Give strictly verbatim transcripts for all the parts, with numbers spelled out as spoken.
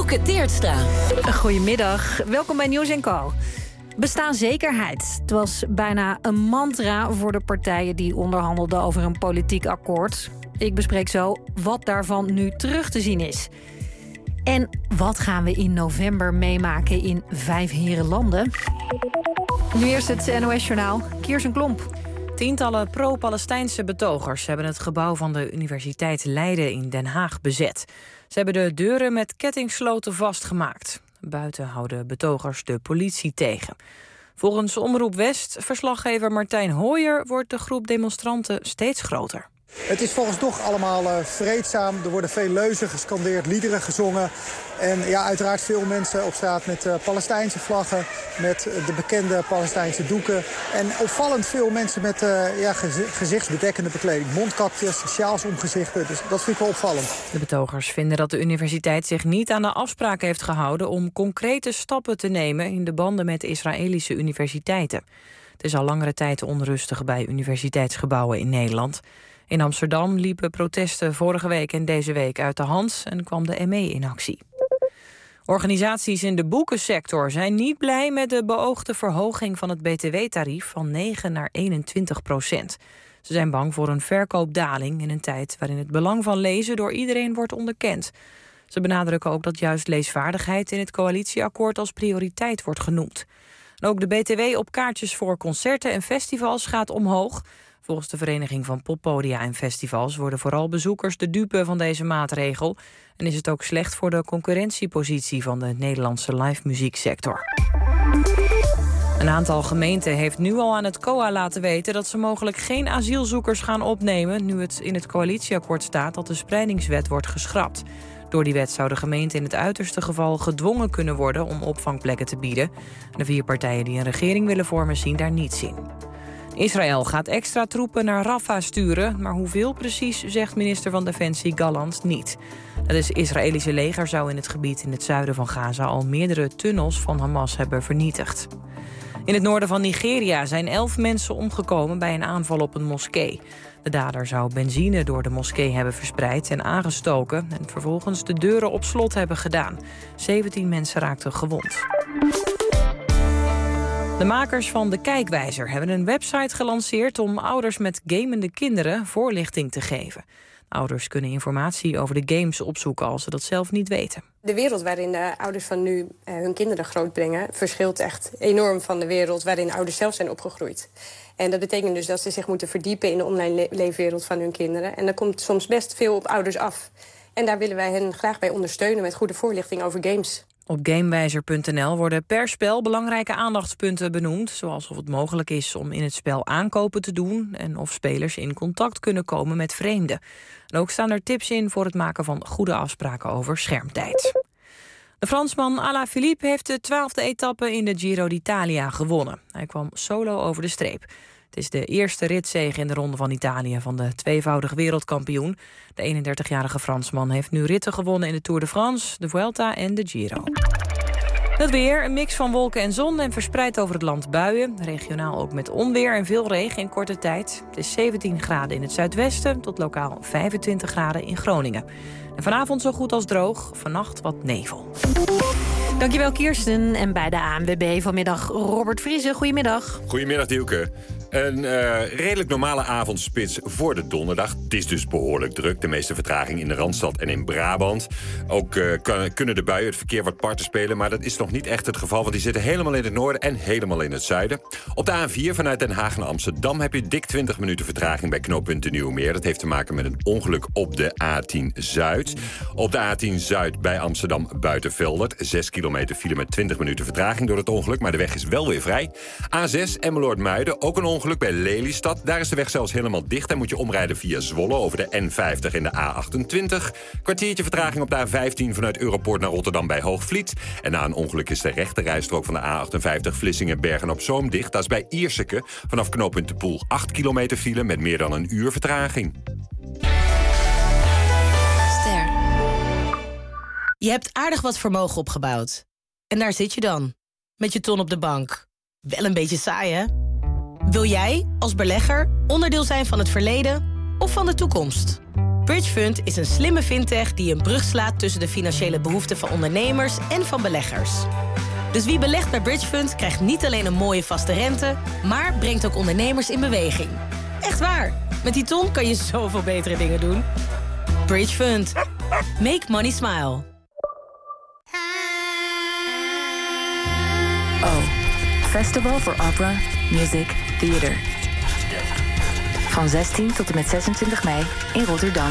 Dielke Teertstra. Goedemiddag, welkom bij Nieuws en Co. Bestaanszekerheid. Het was bijna een mantra voor de partijen die onderhandelden over een politiek akkoord. Ik bespreek zo wat daarvan nu terug te zien is. En wat gaan we in november meemaken in vijf herenlanden? Nu eerst het N O S-journaal. Kirsten Klomp. Tientallen pro-Palestijnse betogers hebben het gebouw van de Universiteit Leiden in Den Haag bezet. Ze hebben de deuren met kettingsloten vastgemaakt. Buiten houden betogers de politie tegen. Volgens Omroep West, verslaggever Martijn Hooijer, wordt de groep demonstranten steeds groter. Het is volgens toch allemaal uh, vreedzaam. Er worden veel leuzen gescandeerd, liederen gezongen. En ja, uiteraard veel mensen op straat met uh, Palestijnse vlaggen, met uh, de bekende Palestijnse doeken. En opvallend veel mensen met uh, ja, gez- gezichtsbedekkende bekleding. Mondkapjes, sjaals om gezichten. Dus dat vind ik wel opvallend. De betogers vinden dat de universiteit zich niet aan de afspraken heeft gehouden om concrete stappen te nemen in de banden met Israëlische universiteiten. Het is al langere tijd onrustig bij universiteitsgebouwen in Nederland. In Amsterdam liepen protesten vorige week en deze week uit de hand en kwam de M E in actie. Organisaties in de boekensector zijn niet blij met de beoogde verhoging van het B T W-tarief van negen naar eenentwintig procent. Ze zijn bang voor een verkoopdaling in een tijd waarin het belang van lezen door iedereen wordt onderkend. Ze benadrukken ook dat juist leesvaardigheid in het coalitieakkoord als prioriteit wordt genoemd. En ook de B T W op kaartjes voor concerten en festivals gaat omhoog. Volgens de Vereniging van Poppodia en Festivals worden vooral bezoekers de dupe van deze maatregel. En is het ook slecht voor de concurrentiepositie van de Nederlandse live muzieksector. Een aantal gemeenten heeft nu al aan het C O A laten weten dat ze mogelijk geen asielzoekers gaan opnemen, nu het in het coalitieakkoord staat dat de spreidingswet wordt geschrapt. Door die wet zou de gemeente in het uiterste geval gedwongen kunnen worden om opvangplekken te bieden. De vier partijen die een regering willen vormen zien daar niets in. Israël gaat extra troepen naar Rafah sturen, maar hoeveel precies zegt minister van Defensie Gallant niet. Het Israëlische leger zou in het gebied in het zuiden van Gaza al meerdere tunnels van Hamas hebben vernietigd. In het noorden van Nigeria zijn elf mensen omgekomen bij een aanval op een moskee. De dader zou benzine door de moskee hebben verspreid en aangestoken en vervolgens de deuren op slot hebben gedaan. zeventien mensen raakten gewond. De makers van De Kijkwijzer hebben een website gelanceerd om ouders met gamende kinderen voorlichting te geven. Ouders kunnen informatie over de games opzoeken als ze dat zelf niet weten. De wereld waarin de ouders van nu eh, hun kinderen grootbrengen verschilt echt enorm van de wereld waarin ouders zelf zijn opgegroeid. En dat betekent dus dat ze zich moeten verdiepen in de online le- leefwereld van hun kinderen. En daar komt soms best veel op ouders af. En daar willen wij hen graag bij ondersteunen met goede voorlichting over games. Op gamewijzer punt n l worden per spel belangrijke aandachtspunten benoemd, zoals of het mogelijk is om in het spel aankopen te doen en of spelers in contact kunnen komen met vreemden. En ook staan er tips in voor het maken van goede afspraken over schermtijd. De Fransman Alaphilippe heeft de twaalfde etappe in de Giro d'Italia gewonnen. Hij kwam solo over de streep. Het is de eerste ritzege in de Ronde van Italië van de tweevoudig wereldkampioen. De eenendertigjarige Fransman heeft nu ritten gewonnen in de Tour de France, de Vuelta en de Giro. Het weer, een mix van wolken en zon en verspreid over het land buien. Regionaal ook met onweer en veel regen in korte tijd. Het is zeventien graden in het zuidwesten tot lokaal vijfentwintig graden in Groningen. En vanavond zo goed als droog, vannacht wat nevel. Dankjewel Kirsten. En bij de A N W B vanmiddag Robert Vriese. Goedemiddag. Goedemiddag Dielke. Een uh, redelijk normale avondspits voor de donderdag. Het is dus behoorlijk druk. De meeste vertraging in de Randstad en in Brabant. Ook uh, kan, kunnen de buien het verkeer wat parten spelen. Maar dat is nog niet echt het geval. Want die zitten helemaal in het noorden en helemaal in het zuiden. Op de A N vier vanuit Den Haag naar Amsterdam heb je dik twintig minuten vertraging bij knooppunt de Nieuwe Meer. Dat heeft te maken met een ongeluk op de A tien Zuid. Op de A tien Zuid bij Amsterdam Buitenveldert. zes kilometer file met twintig minuten vertraging door het ongeluk. Maar de weg is wel weer vrij. A zes Emmeloord-Muiden. Ook een ongeluk bij Lelystad. Daar is de weg zelfs helemaal dicht. En moet je omrijden via Zwolle over de N vijftig en de A achtentwintig. Kwartiertje vertraging op de A vijftien vanuit Europoort naar Rotterdam bij Hoogvliet. En na een ongeluk is de rechte rijstrook van de A achtenvijftig Vlissingen-Bergen-op-Zoom dicht. Dat is bij Ierseke. Vanaf knooppunt De Poel acht kilometer file met meer dan een uur vertraging. Ster. Je hebt aardig wat vermogen opgebouwd. En daar zit je dan. Met je ton op de bank. Wel een beetje saai, hè? Wil jij, als belegger, onderdeel zijn van het verleden of van de toekomst? Bridgefund is een slimme fintech die een brug slaat tussen de financiële behoeften van ondernemers en van beleggers. Dus wie belegt bij Bridgefund krijgt niet alleen een mooie vaste rente, maar brengt ook ondernemers in beweging. Echt waar. Met die ton kan je zoveel betere dingen doen. Bridgefund. Make money smile. O. Festival for Opera, Music, Theater. Van zestien tot en met zesentwintig mei in Rotterdam.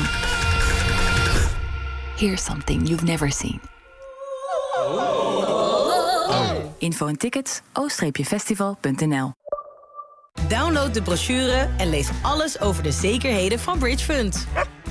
Here's something you've never seen. Info en tickets o festival punt n l. Download de brochure en lees alles over de zekerheden van Bridgefund.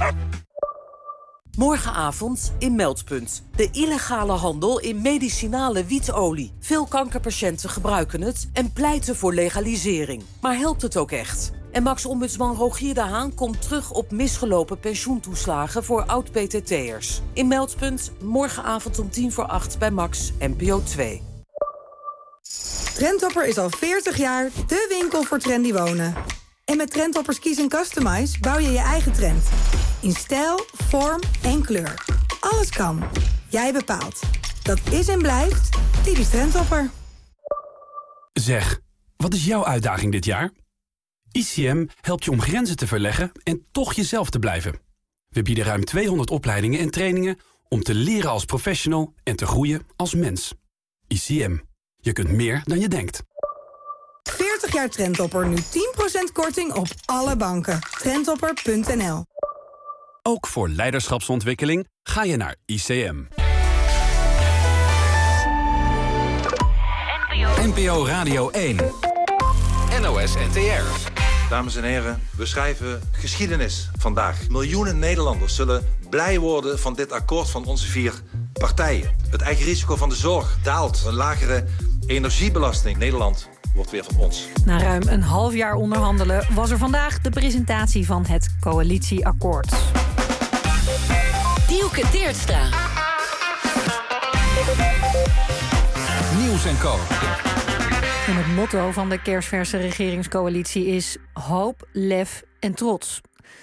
Morgenavond in Meldpunt. De illegale handel in medicinale wietolie. Veel kankerpatiënten gebruiken het en pleiten voor legalisering. Maar helpt het ook echt? En Max-ombudsman Rogier de Haan komt terug op misgelopen pensioentoeslagen voor oud-P T T'ers. In Meldpunt, morgenavond om tien voor acht bij Max, N P O twee. Trendhopper is al veertig jaar de winkel voor trendy wonen. En met Trendhoppers Kies en Customize bouw je je eigen trend. In stijl, vorm en kleur. Alles kan. Jij bepaalt. Dat is en blijft typisch Trendhopper. Zeg, wat is jouw uitdaging dit jaar? I C M helpt je om grenzen te verleggen en toch jezelf te blijven. We bieden ruim tweehonderd opleidingen en trainingen om te leren als professional en te groeien als mens. I C M. Je kunt meer dan je denkt. veertig jaar Trendhopper, nu tien procent korting op alle banken. Trendhopper punt n l. Ook voor leiderschapsontwikkeling ga je naar I C M. N P O Radio één. N O S N T R. Dames en heren, we schrijven geschiedenis vandaag. Miljoenen Nederlanders zullen blij worden van dit akkoord van onze vier partijen. Het eigen risico van de zorg daalt. Een lagere energiebelasting. Nederland wordt weer van ons. Na ruim een half jaar onderhandelen was er vandaag de presentatie van het coalitieakkoord. Dielke Teertstra. Nieuws en Co. En het motto van de kersverse regeringscoalitie is hoop, lef en trots.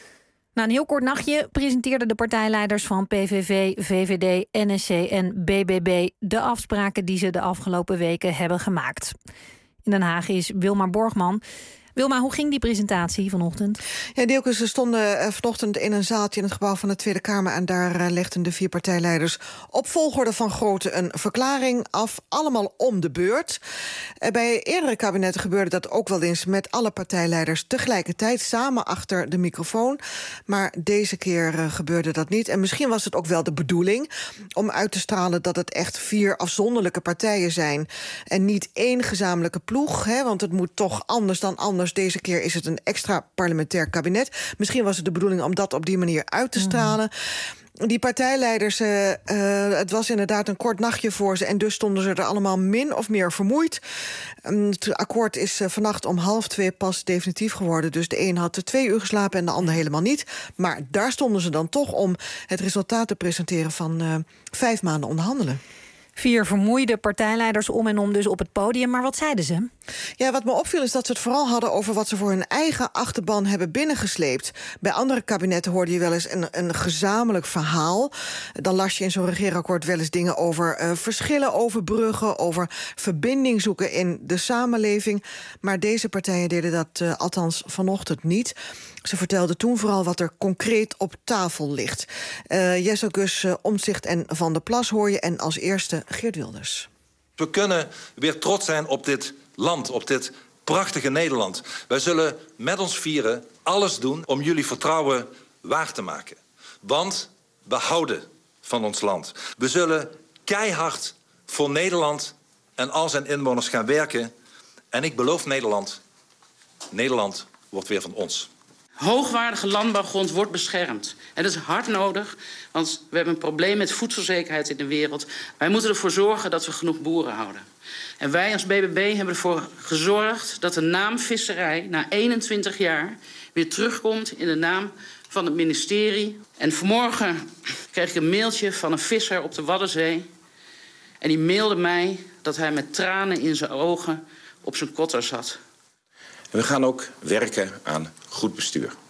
Na een heel kort nachtje presenteerden de partijleiders van P V V, V V D, N S C en B B B de afspraken die ze de afgelopen weken hebben gemaakt. In Den Haag is Wilma Borgman. Wilma, hoe ging die presentatie vanochtend? Ja, Dielke, ze stonden uh, vanochtend in een zaaltje in het gebouw van de Tweede Kamer en daar uh, legden de vier partijleiders op volgorde van grootte een verklaring af, allemaal om de beurt. Uh, bij eerdere kabinetten gebeurde dat ook wel eens met alle partijleiders tegelijkertijd samen achter de microfoon. Maar deze keer uh, gebeurde dat niet. En misschien was het ook wel de bedoeling om uit te stralen dat het echt vier afzonderlijke partijen zijn en niet één gezamenlijke ploeg, hè, want het moet toch anders dan anders. Deze keer is het een extra parlementair kabinet. Misschien was het de bedoeling om dat op die manier uit te stralen. Mm. Die partijleiders, uh, uh, het was inderdaad een kort nachtje voor ze en dus stonden ze er allemaal min of meer vermoeid. Um, het akkoord is uh, vannacht om half twee pas definitief geworden. Dus de een had er twee uur geslapen en de ander helemaal niet. Maar daar stonden ze dan toch om het resultaat te presenteren van uh, vijf maanden onderhandelen. Vier vermoeide partijleiders om en om dus op het podium. Maar wat zeiden ze? Ja, wat me opviel is dat ze het vooral hadden over wat ze voor hun eigen achterban hebben binnengesleept. Bij andere kabinetten hoorde je wel eens een, een gezamenlijk verhaal. Dan las je in zo'n regeerakkoord wel eens dingen over uh, verschillen overbruggen, over verbinding zoeken in de samenleving. Maar deze partijen deden dat uh, althans vanochtend niet. Ze vertelden toen vooral wat er concreet op tafel ligt. Uh, Jesse Gus, uh, Omtzigt en Van der Plas hoor je. En als eerste Geert Wilders. We kunnen weer trots zijn op dit land, op dit prachtige Nederland. Wij zullen met ons vieren alles doen om jullie vertrouwen waar te maken. Want we houden van ons land. We zullen keihard voor Nederland en al zijn inwoners gaan werken. En ik beloof Nederland, Nederland wordt weer van ons. Hoogwaardige landbouwgrond wordt beschermd. En dat is hard nodig, want we hebben een probleem met voedselzekerheid in de wereld. Wij moeten ervoor zorgen dat we genoeg boeren houden. En wij als B B B hebben ervoor gezorgd dat de naam visserij na eenentwintig jaar weer terugkomt in de naam van het ministerie. En vanmorgen kreeg ik een mailtje van een visser op de Waddenzee. En die mailde mij dat hij met tranen in zijn ogen op zijn kotter zat. We gaan ook werken aan goed bestuur.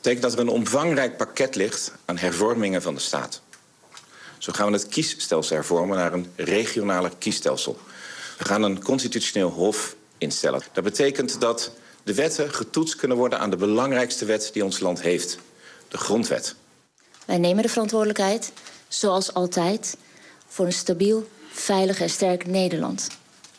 betekent dat er een omvangrijk pakket ligt aan hervormingen van de staat. Zo gaan we het kiesstelsel hervormen naar een regionale kiesstelsel. We gaan een constitutioneel hof instellen. Dat betekent dat de wetten getoetst kunnen worden aan de belangrijkste wet die ons land heeft. De grondwet. Wij nemen de verantwoordelijkheid, zoals altijd, voor een stabiel, veilig en sterk Nederland.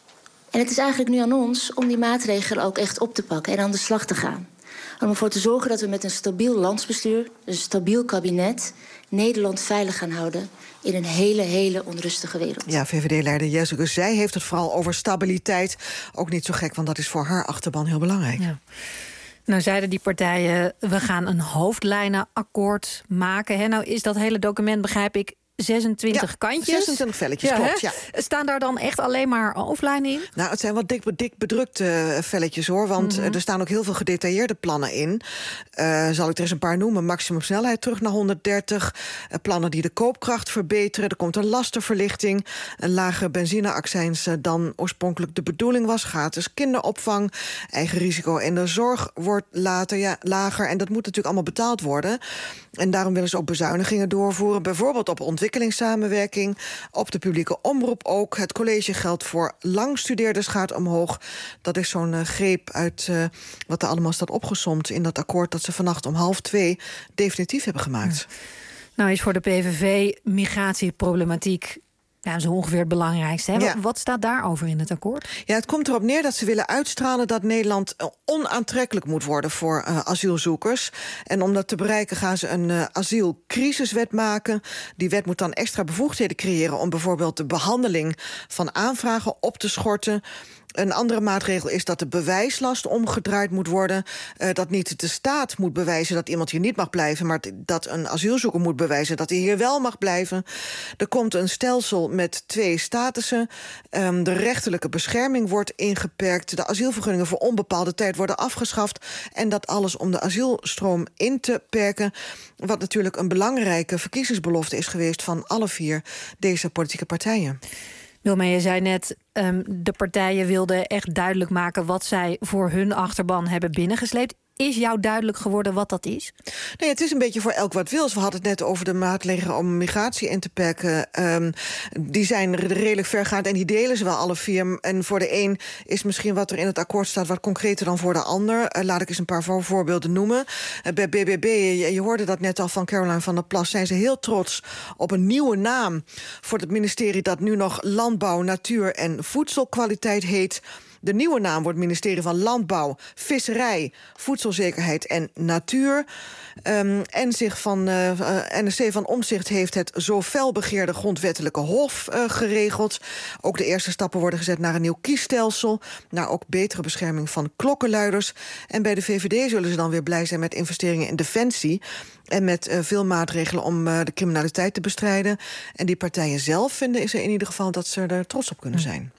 En het is eigenlijk nu aan ons om die maatregelen ook echt op te pakken en aan de slag te gaan. Om ervoor te zorgen dat we met een stabiel landsbestuur, een stabiel kabinet, Nederland veilig gaan houden in een hele, hele onrustige wereld. Ja, V V D-leider Jeske, zij heeft het vooral over stabiliteit. Ook niet zo gek, want dat is voor haar achterban heel belangrijk. Ja. Nou zeiden die partijen, we gaan een hoofdlijnenakkoord maken. Hè? Nou is dat hele document, begrijp ik, zesentwintig ja, kantjes. zesentwintig velletjes, ja, klopt. Ja. Staan daar dan echt alleen maar hoofdlijnen in? Nou, het zijn wat dik, dik bedrukte velletjes, hoor. Want mm-hmm. er staan ook heel veel gedetailleerde plannen in. Uh, zal ik er eens een paar noemen. Maximum snelheid terug naar honderddertig. Uh, plannen die de koopkracht verbeteren. Er komt een lastenverlichting. Een lage benzineaccijns uh, dan oorspronkelijk de bedoeling was. Gratis kinderopvang. Eigen risico in de zorg wordt later ja, lager. En dat moet natuurlijk allemaal betaald worden. En daarom willen ze ook bezuinigingen doorvoeren. Bijvoorbeeld op ontwikkelingssamenwerking, op de publieke omroep ook. Het collegegeld voor langstudeerders gaat omhoog. Dat is zo'n uh, greep uit uh, wat er allemaal staat opgesomd in dat akkoord dat ze vannacht om half twee definitief hebben gemaakt. Ja. Nou is voor de P V V migratieproblematiek ja, zo ongeveer het belangrijkste. Hè? Ja. Wat staat daarover in het akkoord? Ja, het komt erop neer dat ze willen uitstralen dat Nederland onaantrekkelijk moet worden voor uh, asielzoekers. En om dat te bereiken gaan ze een uh, asielcrisiswet maken. Die wet moet dan extra bevoegdheden creëren om bijvoorbeeld de behandeling van aanvragen op te schorten. Een andere maatregel is dat de bewijslast omgedraaid moet worden. Uh, dat niet de staat moet bewijzen dat iemand hier niet mag blijven, maar dat een asielzoeker moet bewijzen dat hij hier wel mag blijven. Er komt een stelsel met twee statussen. Um, de rechterlijke bescherming wordt ingeperkt. De asielvergunningen voor onbepaalde tijd worden afgeschaft. En dat alles om de asielstroom in te perken. Wat natuurlijk een belangrijke verkiezingsbelofte is geweest van alle vier deze politieke partijen. Wilma, je zei net, um, de partijen wilden echt duidelijk maken wat zij voor hun achterban hebben binnengesleept. Is jou duidelijk geworden wat dat is? Nee, het is een beetje voor elk wat wils. We hadden het net over de maatregelen om migratie in te perken. Um, die zijn redelijk vergaand en die delen ze wel alle vier. En voor de een is misschien wat er in het akkoord staat wat concreter dan voor de ander. Uh, laat ik eens een paar voorbeelden noemen. Uh, bij B B B, je, je hoorde dat net al van Caroline van der Plas, zijn ze heel trots op een nieuwe naam voor het ministerie dat nu nog Landbouw, Natuur en Voedselkwaliteit heet. De nieuwe naam wordt ministerie van Landbouw, Visserij, Voedselzekerheid en Natuur. Um, en zich van, uh, uh, N S C van Omtzigt heeft het zo fel begeerde grondwettelijke hof uh, geregeld. Ook de eerste stappen worden gezet naar een nieuw kiesstelsel, naar ook betere bescherming van klokkenluiders. En bij de V V D zullen ze dan weer blij zijn met investeringen in defensie en met uh, veel maatregelen om uh, de criminaliteit te bestrijden. En die partijen zelf vinden is er in ieder geval dat ze er trots op kunnen zijn.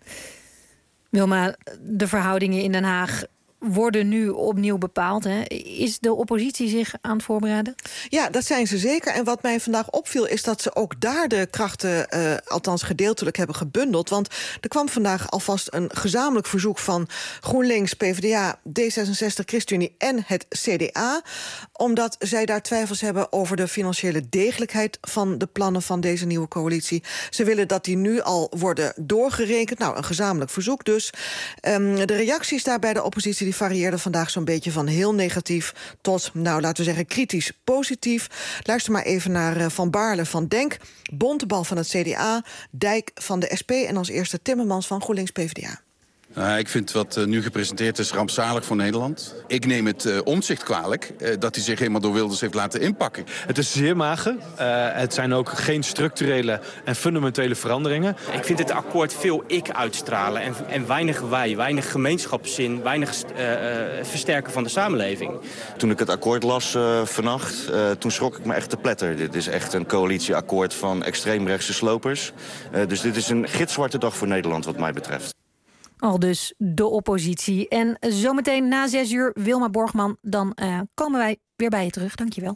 Wilma, de verhoudingen in Den Haag worden nu opnieuw bepaald. Hè? Is de oppositie zich aan het voorbereiden? Ja, dat zijn ze zeker. En wat mij vandaag opviel is dat ze ook daar de krachten, uh, althans gedeeltelijk, hebben gebundeld. Want er kwam vandaag alvast een gezamenlijk verzoek van GroenLinks, P v d A, D zesenzestig, ChristenUnie en het C D A. Omdat zij daar twijfels hebben over de financiële degelijkheid van de plannen van deze nieuwe coalitie. Ze willen dat die nu al worden doorgerekend. Nou, een gezamenlijk verzoek dus. Um, de reacties daar bij de oppositie die varieerden vandaag zo'n beetje van heel negatief tot, nou, laten we zeggen, kritisch positief. Luister maar even naar uh, Van Baarle van Denk, Bontebal van het C D A, Dijk van de S P en als eerste Timmermans van GroenLinks P v d A. Uh, ik vind wat uh, nu gepresenteerd is rampzalig voor Nederland. Ik neem het uh, Omtzigt kwalijk uh, dat hij zich helemaal door Wilders heeft laten inpakken. Het is zeer mager. Uh, het zijn ook geen structurele en fundamentele veranderingen. Ik vind het akkoord veel ik uitstralen en, en weinig wij, weinig gemeenschapszin, weinig uh, uh, versterken van de samenleving. Toen ik het akkoord las uh, vannacht, uh, toen schrok ik me echt te pletter. Dit is echt een coalitieakkoord van extreemrechtse slopers. Uh, dus dit is een gitzwarte dag voor Nederland wat mij betreft. Al dus de oppositie. En zometeen na zes uur, Wilma Borgman, dan uh, komen wij weer bij je terug. Dankjewel.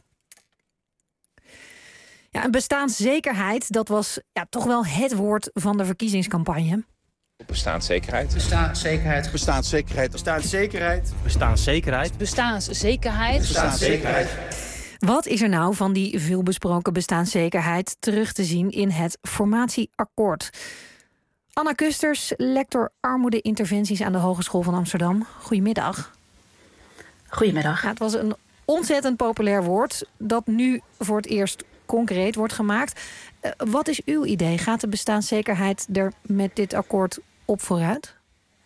Ja, een bestaanszekerheid, dat was ja, toch wel het woord van de verkiezingscampagne. Bestaanszekerheid. Bestaanszekerheid. Bestaanszekerheid. Bestaanszekerheid. Bestaanszekerheid. Bestaanszekerheid. Bestaanszekerheid. Wat is er nou van die veelbesproken bestaanszekerheid terug te zien in het formatieakkoord? Anna Kusters, lector armoede-interventies aan de Hogeschool van Amsterdam. Goedemiddag. Goedemiddag. Ja, het was een ontzettend populair woord dat nu voor het eerst concreet wordt gemaakt. Uh, wat is uw idee? Gaat de bestaanszekerheid er met dit akkoord op vooruit?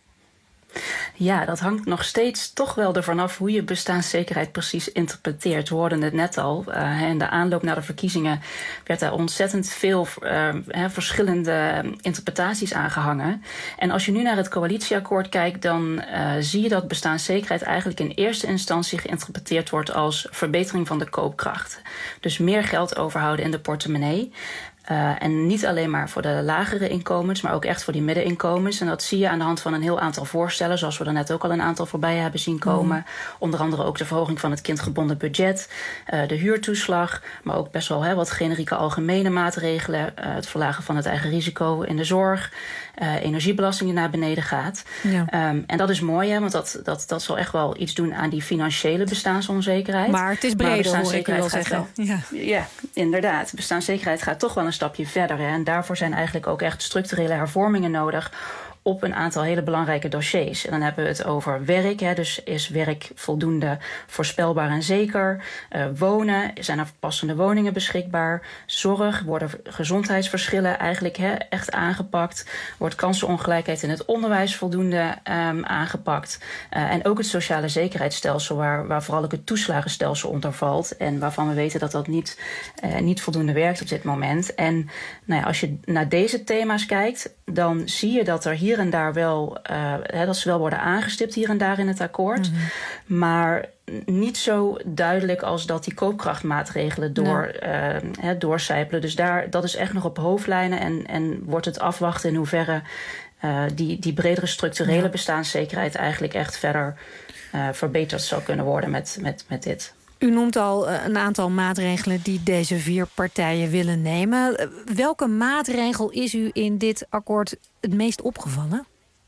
Ja, dat hangt nog steeds toch wel ervan af hoe je bestaanszekerheid precies interpreteert. We hoorden het net al. Uh, in de aanloop naar de verkiezingen werd er ontzettend veel uh, verschillende interpretaties aangehangen. En als je nu naar het coalitieakkoord kijkt, dan uh, zie je dat bestaanszekerheid eigenlijk in eerste instantie geïnterpreteerd wordt als verbetering van de koopkracht. Dus meer geld overhouden in de portemonnee. Uh, en niet alleen maar voor de lagere inkomens, maar ook echt voor die middeninkomens. En dat zie je aan de hand van een heel aantal voorstellen, zoals we er net ook al een aantal voorbij hebben zien komen. Mm. Onder andere ook de verhoging van het kindgebonden budget, uh, de huurtoeslag, maar ook best wel hè, wat generieke algemene maatregelen. Uh, het verlagen van het eigen risico in de zorg, uh, energiebelasting die naar beneden gaat. Ja. Um, en dat is mooi, hè, want dat, dat, dat zal echt wel iets doen aan die financiële bestaansonzekerheid. Maar het is breder, hoor ik u wel zeggen. Wel, ja. ja, inderdaad. Bestaanszekerheid gaat toch wel een stapje verder. Hè. En daarvoor zijn eigenlijk ook echt structurele hervormingen nodig op een aantal hele belangrijke dossiers. En dan hebben we het over werk. Hè. Dus is werk voldoende voorspelbaar en zeker? Uh, wonen, zijn er passende woningen beschikbaar? Zorg, worden gezondheidsverschillen eigenlijk hè, echt aangepakt? Wordt kansenongelijkheid in het onderwijs voldoende um, aangepakt? Uh, en ook het sociale zekerheidsstelsel, waar, waar vooral ook het toeslagenstelsel onder valt. En waarvan we weten dat dat niet, uh, niet voldoende werkt op dit moment. En nou ja, als je naar deze thema's kijkt, dan zie je dat er hier en daar wel, uh, hè, dat ze wel worden aangestipt hier en daar in het akkoord. Mm-hmm. Maar niet zo duidelijk als dat die koopkrachtmaatregelen door, nee. uh, hè, doorcijpelen. Dus daar, dat is echt nog op hoofdlijnen. En, en wordt het afwachten in hoeverre uh, die, die bredere structurele ja. bestaanszekerheid eigenlijk echt verder uh, verbeterd zou kunnen worden met, met, met dit. U noemt al een aantal maatregelen die deze vier partijen willen nemen. Welke maatregel is u in dit akkoord het meest opgevallen?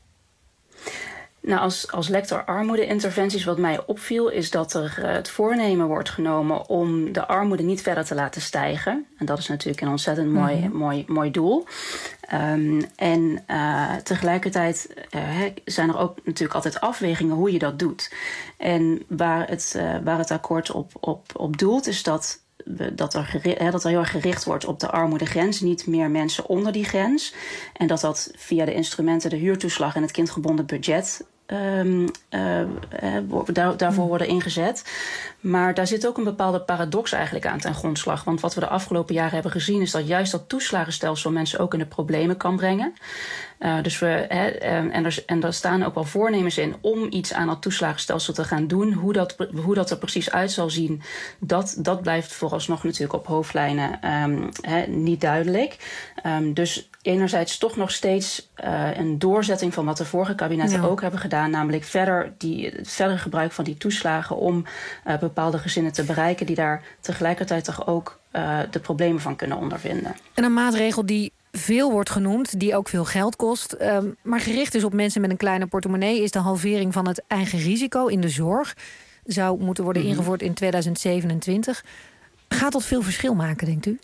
Nou, als, als lector armoede-interventies wat mij opviel, is dat er uh, het voornemen wordt genomen om de armoede niet verder te laten stijgen. En dat is natuurlijk een ontzettend mooi, mm-hmm. mooi, mooi doel. Um, en uh, tegelijkertijd uh, zijn er ook natuurlijk altijd afwegingen hoe je dat doet. En waar het, uh, waar het akkoord op, op, op doelt, is dat Dat er, gericht, hè, dat er heel erg gericht wordt op de armoedegrens. Niet meer mensen onder die grens. En dat dat via de instrumenten, de huurtoeslag en het kindgebonden budget Um, uh, uh, daar, daarvoor worden ingezet. Maar daar zit ook een bepaalde paradox eigenlijk aan ten grondslag. Want wat we de afgelopen jaren hebben gezien is dat juist dat toeslagenstelsel mensen ook in de problemen kan brengen. Uh, dus we, hè, en, er, en er staan ook wel voornemens in om iets aan dat toeslagenstelsel te gaan doen. Hoe dat, hoe dat er precies uit zal zien, dat, dat blijft vooralsnog natuurlijk op hoofdlijnen um, hè, niet duidelijk. Um, dus enerzijds toch nog steeds uh, een doorzetting van wat de vorige kabinetten ja. ook hebben gedaan. Namelijk verder die, het verdere gebruik van die toeslagen om uh, bepaalde gezinnen te bereiken die daar tegelijkertijd toch ook uh, de problemen van kunnen ondervinden. En een maatregel die veel wordt genoemd, die ook veel geld kost, um, maar gericht is op mensen met een kleine portemonnee, is de halvering van het eigen risico in de zorg. Zou moeten worden mm-hmm. ingevoerd in tweeduizend zevenentwintig. Gaat dat veel verschil maken, denkt u?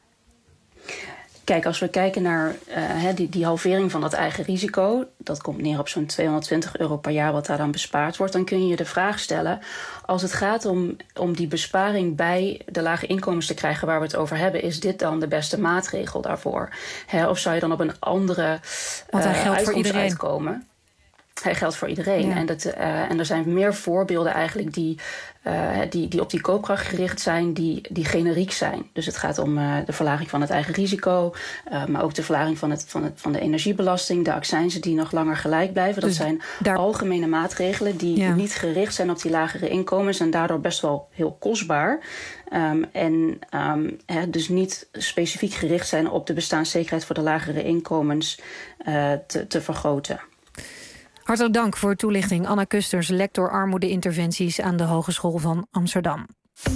Kijk, als we kijken naar uh, die, die halvering van dat eigen risico, dat komt neer op zo'n tweehonderdtwintig euro per jaar wat daar dan bespaard wordt, dan kun je je de vraag stellen, als het gaat om, om die besparing bij de lage inkomens te krijgen waar we het over hebben, is dit dan de beste maatregel daarvoor? Hè, of zou je dan op een andere Want hij uh, geldt voor iedereen. uitkomen? Hij geldt voor iedereen. Ja. En, dat, uh, en er zijn meer voorbeelden eigenlijk die, uh, die, die op die koopkracht gericht zijn, die, die generiek zijn. Dus het gaat om uh, de verlaging van het eigen risico, uh, maar ook de verlaging van, het, van, het, van de energiebelasting, de accijnzen die nog langer gelijk blijven. Dat dus zijn daar algemene maatregelen die ja. niet gericht zijn op die lagere inkomens en daardoor best wel heel kostbaar. Um, en um, he, dus niet specifiek gericht zijn op de bestaanszekerheid voor de lagere inkomens uh, te, te vergroten. Hartelijk dank voor toelichting. Anna Kusters, lector armoede-interventies aan de Hogeschool van Amsterdam.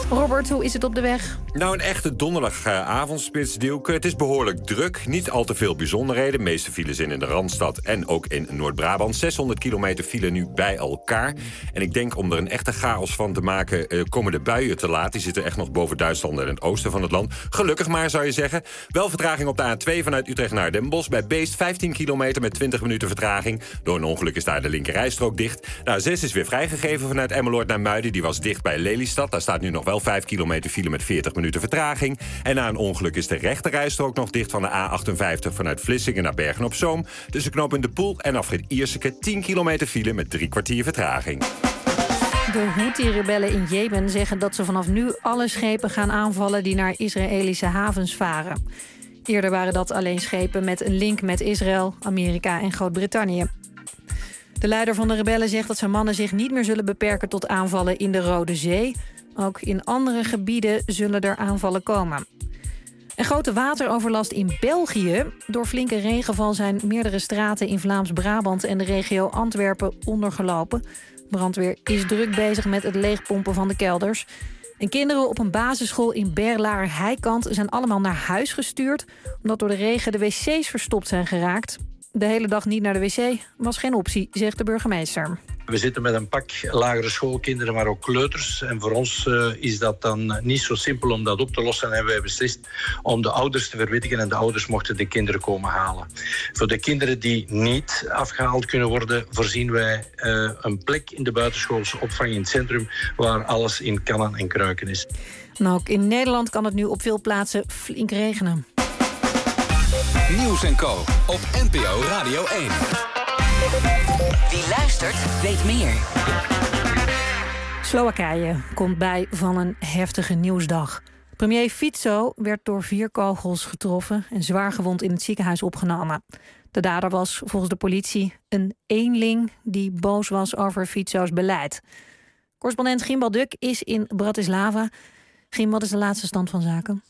Robert, hoe is het op de weg? Nou, een echte donderdagavondspits, Dielke. Het is behoorlijk druk. Niet al te veel bijzonderheden. De meeste files in de Randstad en ook in Noord-Brabant. zeshonderd kilometer file nu bij elkaar. En ik denk om er een echte chaos van te maken, uh, komen de buien te laat. Die zitten echt nog boven Duitsland en het oosten van het land. Gelukkig maar, zou je zeggen. Wel vertraging op de A twee vanuit Utrecht naar Den Bosch. Bij Beest vijftien kilometer met twintig minuten vertraging. Door een ongeluk is daar de linkerrijstrook dicht. De A zes is weer vrijgegeven vanuit Emmeloord naar Muiden. Die was dicht bij Lelystad. Daar staat nu nog wel vijf kilometer file met veertig minuten vertraging. En na een ongeluk is de rechterrijstrook nog dicht van de A achtenvijftig vanuit Vlissingen naar Bergen-op-Zoom. Tussen knooppunt De Poel en afrit Ierseke tien kilometer file met drie kwartier vertraging. De Houthi-rebellen in Jemen zeggen dat ze vanaf nu alle schepen gaan aanvallen die naar Israëlische havens varen. Eerder waren dat alleen schepen met een link met Israël, Amerika en Groot-Brittannië. De leider van de rebellen zegt dat zijn mannen zich niet meer zullen beperken tot aanvallen in de Rode Zee. Ook in andere gebieden zullen er aanvallen komen. Een grote wateroverlast in België. Door flinke regenval zijn meerdere straten in Vlaams-Brabant en de regio Antwerpen ondergelopen. Brandweer is druk bezig met het leegpompen van de kelders. En kinderen op een basisschool in Berlaar-Heikant zijn allemaal naar huis gestuurd, omdat door de regen de wc's verstopt zijn geraakt. De hele dag niet naar de wc was geen optie, zegt de burgemeester. We zitten met een pak lagere schoolkinderen, maar ook kleuters. En voor ons uh, is dat dan niet zo simpel om dat op te lossen. En hebben wij beslist om de ouders te verwittigen. En de ouders mochten de kinderen komen halen. Voor de kinderen die niet afgehaald kunnen worden, voorzien wij uh, een plek in de buitenschoolse opvang in het centrum, waar alles in kannen en kruiken is. En ook in Nederland kan het nu op veel plaatsen flink regenen. Nieuws en Co. op N P O Radio één. Wie luistert, weet meer. Slowakije komt bij van een heftige nieuwsdag. Premier Fico werd door vier kogels getroffen en zwaar gewond in het ziekenhuis opgenomen. De dader was volgens de politie een eenling die boos was over Fico's beleid. Correspondent Gimbal Duk is in Bratislava. Gim, wat is de laatste stand van zaken?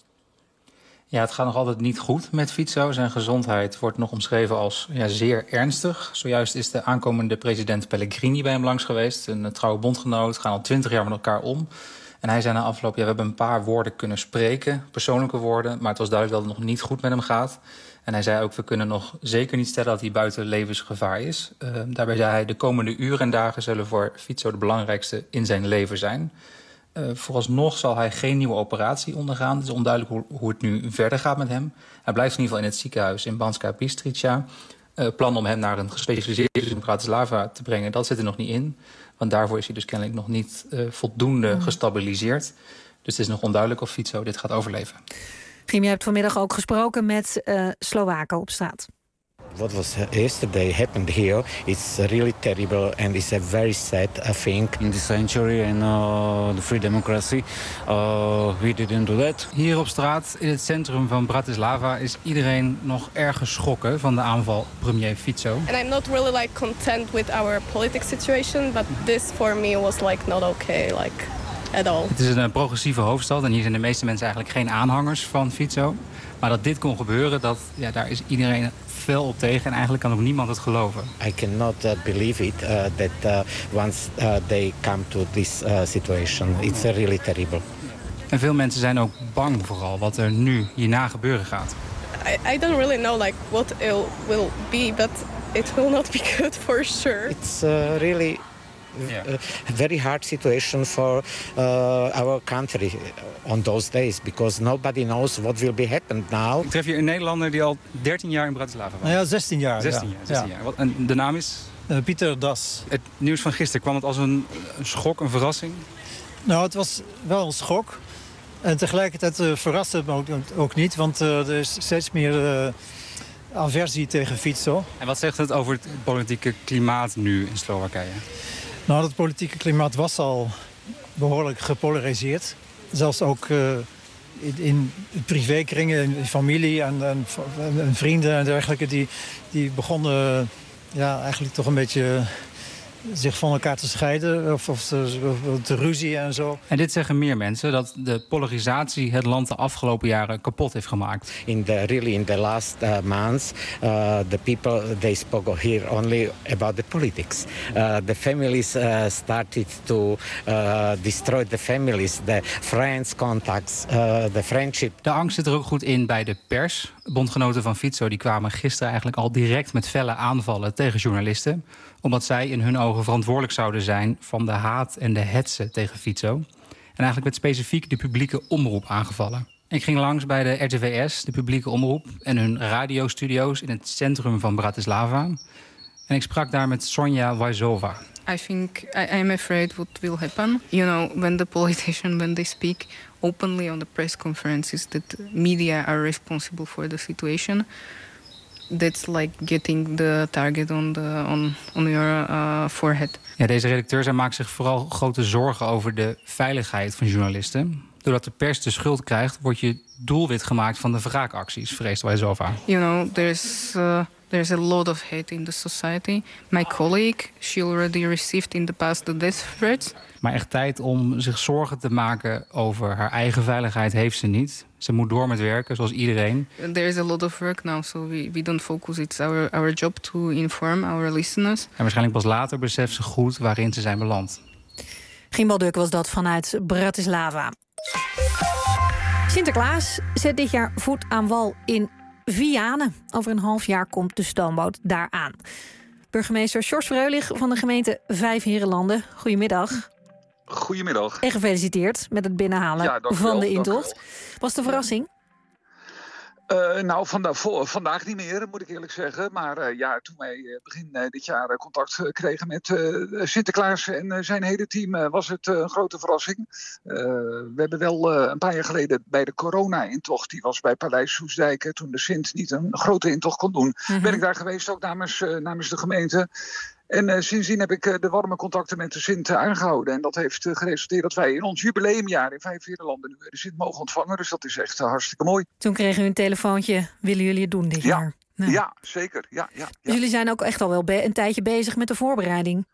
Ja, het gaat nog altijd niet goed met Fico. Zijn gezondheid wordt nog omschreven als ja, zeer ernstig. Zojuist is de aankomende president Pellegrini bij hem langs geweest. Een trouwe bondgenoot, gaan al twintig jaar met elkaar om. En hij zei na afloop, ja, we hebben een paar woorden kunnen spreken, persoonlijke woorden, maar het was duidelijk dat het nog niet goed met hem gaat. En hij zei ook, we kunnen nog zeker niet stellen dat hij buiten levensgevaar is. Uh, daarbij zei hij, de komende uren en dagen zullen voor Fico de belangrijkste in zijn leven zijn. Uh, vooralsnog zal hij geen nieuwe operatie ondergaan. Het is onduidelijk hoe, hoe het nu verder gaat met hem. Hij blijft in ieder geval in het ziekenhuis in Banska Bystrica. Uh, plan om hem naar een gespecialiseerde in Bratislava te brengen, dat zit er nog niet in. Want daarvoor is hij dus kennelijk nog niet uh, voldoende gestabiliseerd. Dus het is nog onduidelijk of Fico dit gaat overleven. Giem, je hebt vanmiddag ook gesproken met uh, Slowaken op straat. What was yesterday happened here, it's really terrible and it's a very sad uh, thing. In this century and uh, the free democracy, uh, we didn't do that. Hier op straat in het centrum van Bratislava is iedereen nog erg geschrokken van de aanval premier Fico. And I'm not really like content with our political situation, but this for me was like not okay, like at all. Het is een progressieve hoofdstad en hier zijn de meeste mensen eigenlijk geen aanhangers van Fico. Maar dat dit kon gebeuren, dat, ja, daar is iedereen fel op tegen en eigenlijk kan ook niemand het geloven. I cannot uh, believe it uh, that uh, once uh, they come to this uh, situation, it's uh, really terrible. En veel mensen zijn ook bang vooral wat er nu hierna gebeuren gaat. I, I don't really know like what it will be, but it will not be good for sure. It's uh, really yeah. a very hard situation for uh, our country on those days, because nobody knows what will be happened now. Ik tref hier een Nederlander die al dertien jaar in Bratislava was. Nou ja, zestien jaar. zestien ja. jaar. zestien ja. jaar. Wat, en de naam is? Uh, Pieter Das. Het nieuws van gisteren, kwam het als een, een schok, een verrassing? Nou, het was wel een schok. En tegelijkertijd uh, verraste het me ook, ook niet, want uh, er is steeds meer uh, aversie tegen Fico. En wat zegt het over het politieke klimaat nu in Slowakije? Nou, het politieke klimaat was al behoorlijk gepolariseerd. Zelfs ook uh, in, in privékringen, in familie en, en, en vrienden en dergelijke, die, die begonnen ja, eigenlijk toch een beetje zich van elkaar te scheiden of, of te, of te ruzie en zo. En dit zeggen meer mensen, dat de polarisatie het land de afgelopen jaren kapot heeft gemaakt. In the really in the last uh, months, uh, the people they spoke here only about the politics. Uh, the families uh, started to uh, destroy the families, the friends contacts, uh, the friendship. De angst zit er ook goed in bij de pers. Bondgenoten van Fico die kwamen gisteren eigenlijk al direct met felle aanvallen tegen journalisten, omdat zij in hun ogen verantwoordelijk zouden zijn van de haat en de hetze tegen Fico. En eigenlijk werd specifiek de publieke omroep aangevallen. Ik ging langs bij de R T V S, de publieke omroep, en hun radiostudio's in het centrum van Bratislava. En ik sprak daar met Sonja Wajzova. I think I am afraid what will happen. You know, when the politicians, when they speak openly on the press conferences that media are responsible for the situation, that's like getting the target on the on on your uh, forehead. Ja, deze redacteur zij maakt zich vooral grote zorgen over de veiligheid van journalisten. Doordat de pers de schuld krijgt, word je doelwit gemaakt van de wraakacties, vreest Wajzova. You know, there's uh, there's a lot of hate in the society. My colleague, she already received in the past the death threats. Maar echt tijd om zich zorgen te maken over haar eigen veiligheid heeft ze niet. Ze moet door met werken, zoals iedereen. There is a lot of work now, so we, we don't focus. It's our, our job to inform our listeners. En waarschijnlijk pas later beseft ze goed waarin ze zijn beland. Gimbal Duk was dat vanuit Bratislava. Sinterklaas zet dit jaar voet aan wal in Vianen. Over een half jaar komt de stoomboot daar aan. Burgemeester Sjors Freulich van de gemeente Vijfheerenlanden. Goedemiddag. Goedemiddag. En gefeliciteerd met het binnenhalen ja, van de intocht. Was de verrassing? Uh, nou, vanda- vo- vandaag niet meer, moet ik eerlijk zeggen. Maar uh, ja, toen wij uh, begin uh, dit jaar uh, contact uh, kregen met uh, Sinterklaas en uh, zijn hele team, uh, was het uh, een grote verrassing. Uh, we hebben wel uh, een paar jaar geleden bij de corona-intocht, die was bij Paleis Soestdijk, uh, toen de Sint niet een grote intocht kon doen, mm-hmm. ben ik daar geweest, ook namens, uh, namens de gemeente. En uh, sindsdien heb ik uh, de warme contacten met de Sint uh, aangehouden. En dat heeft uh, geresulteerd dat wij in ons jubileumjaar in Vijfheerenlanden nu de Sint mogen ontvangen. Dus dat is echt uh, hartstikke mooi. Toen kregen u een telefoontje. Willen jullie het doen dit ja. jaar? Nou. Ja, zeker. Ja, ja, ja. Dus jullie zijn ook echt al wel be- een tijdje bezig met de voorbereiding.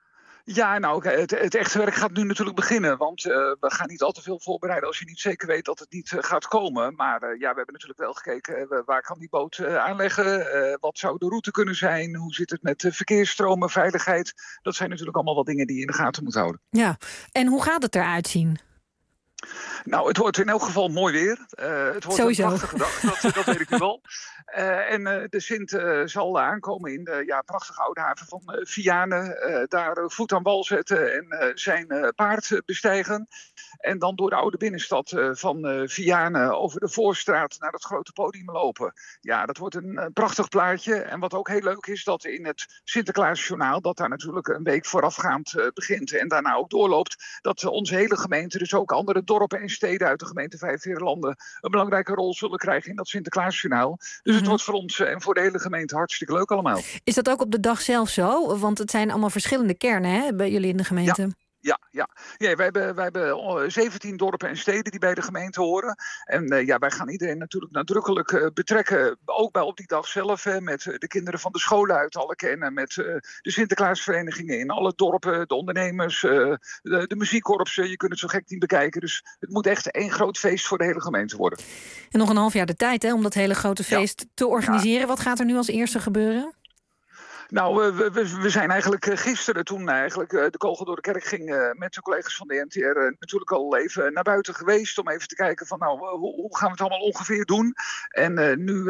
Ja, nou, het, het echte werk gaat nu natuurlijk beginnen. Want uh, we gaan niet al te veel voorbereiden als je niet zeker weet dat het niet uh, gaat komen. Maar uh, ja, we hebben natuurlijk wel gekeken, uh, waar kan die boot uh, aanleggen? Uh, wat zou de route kunnen zijn? Hoe zit het met uh, verkeersstromen, veiligheid? Dat zijn natuurlijk allemaal wel dingen die je in de gaten moet houden. Ja, en hoe gaat het eruit zien? Nou, het wordt in elk geval mooi weer. Uh, het wordt Sowieso. een prachtige dag, dat, dat weet ik nu wel. Uh, en uh, de Sint uh, zal aankomen in de ja, prachtige oude haven van uh, Vianen. Uh, daar uh, voet aan wal zetten en uh, zijn uh, paard uh, bestijgen. En dan door de oude binnenstad uh, van uh, Vianen over de Voorstraat naar het grote podium lopen. Ja, dat wordt een uh, prachtig plaatje. En wat ook heel leuk is, dat in het Sinterklaasjournaal, dat daar natuurlijk een week voorafgaand uh, begint en daarna ook doorloopt, dat uh, onze hele gemeente, dus ook andere dorpen en steden uit de gemeente Vijfheerenlanden, een belangrijke rol zullen krijgen in dat Sinterklaasjournaal. Dus mm-hmm. het wordt voor ons en voor de hele gemeente hartstikke leuk allemaal. Is dat ook op de dag zelf zo? Want het zijn allemaal verschillende kernen, hè, bij jullie in de gemeente. Ja. Ja, ja. ja wij, hebben, wij hebben zeventien dorpen en steden die bij de gemeente horen. En uh, ja, wij gaan iedereen natuurlijk nadrukkelijk uh, betrekken. Ook bij op die dag zelf. Hè, met uh, de kinderen van de scholen uit alle kennen. Met uh, de Sinterklaasverenigingen in alle dorpen. De ondernemers, uh, de, de muziekkorpsen. Je kunt het zo gek niet bekijken. Dus het moet echt één groot feest voor de hele gemeente worden. En nog een half jaar de tijd hè, om dat hele grote feest ja. te organiseren. Ja. Wat gaat er nu als eerste gebeuren? Nou, we, we, we zijn eigenlijk gisteren toen eigenlijk de kogel door de kerk ging met de collega's van de N T R natuurlijk al even naar buiten geweest om even te kijken van nou, hoe, hoe gaan we het allemaal ongeveer doen? En uh, nu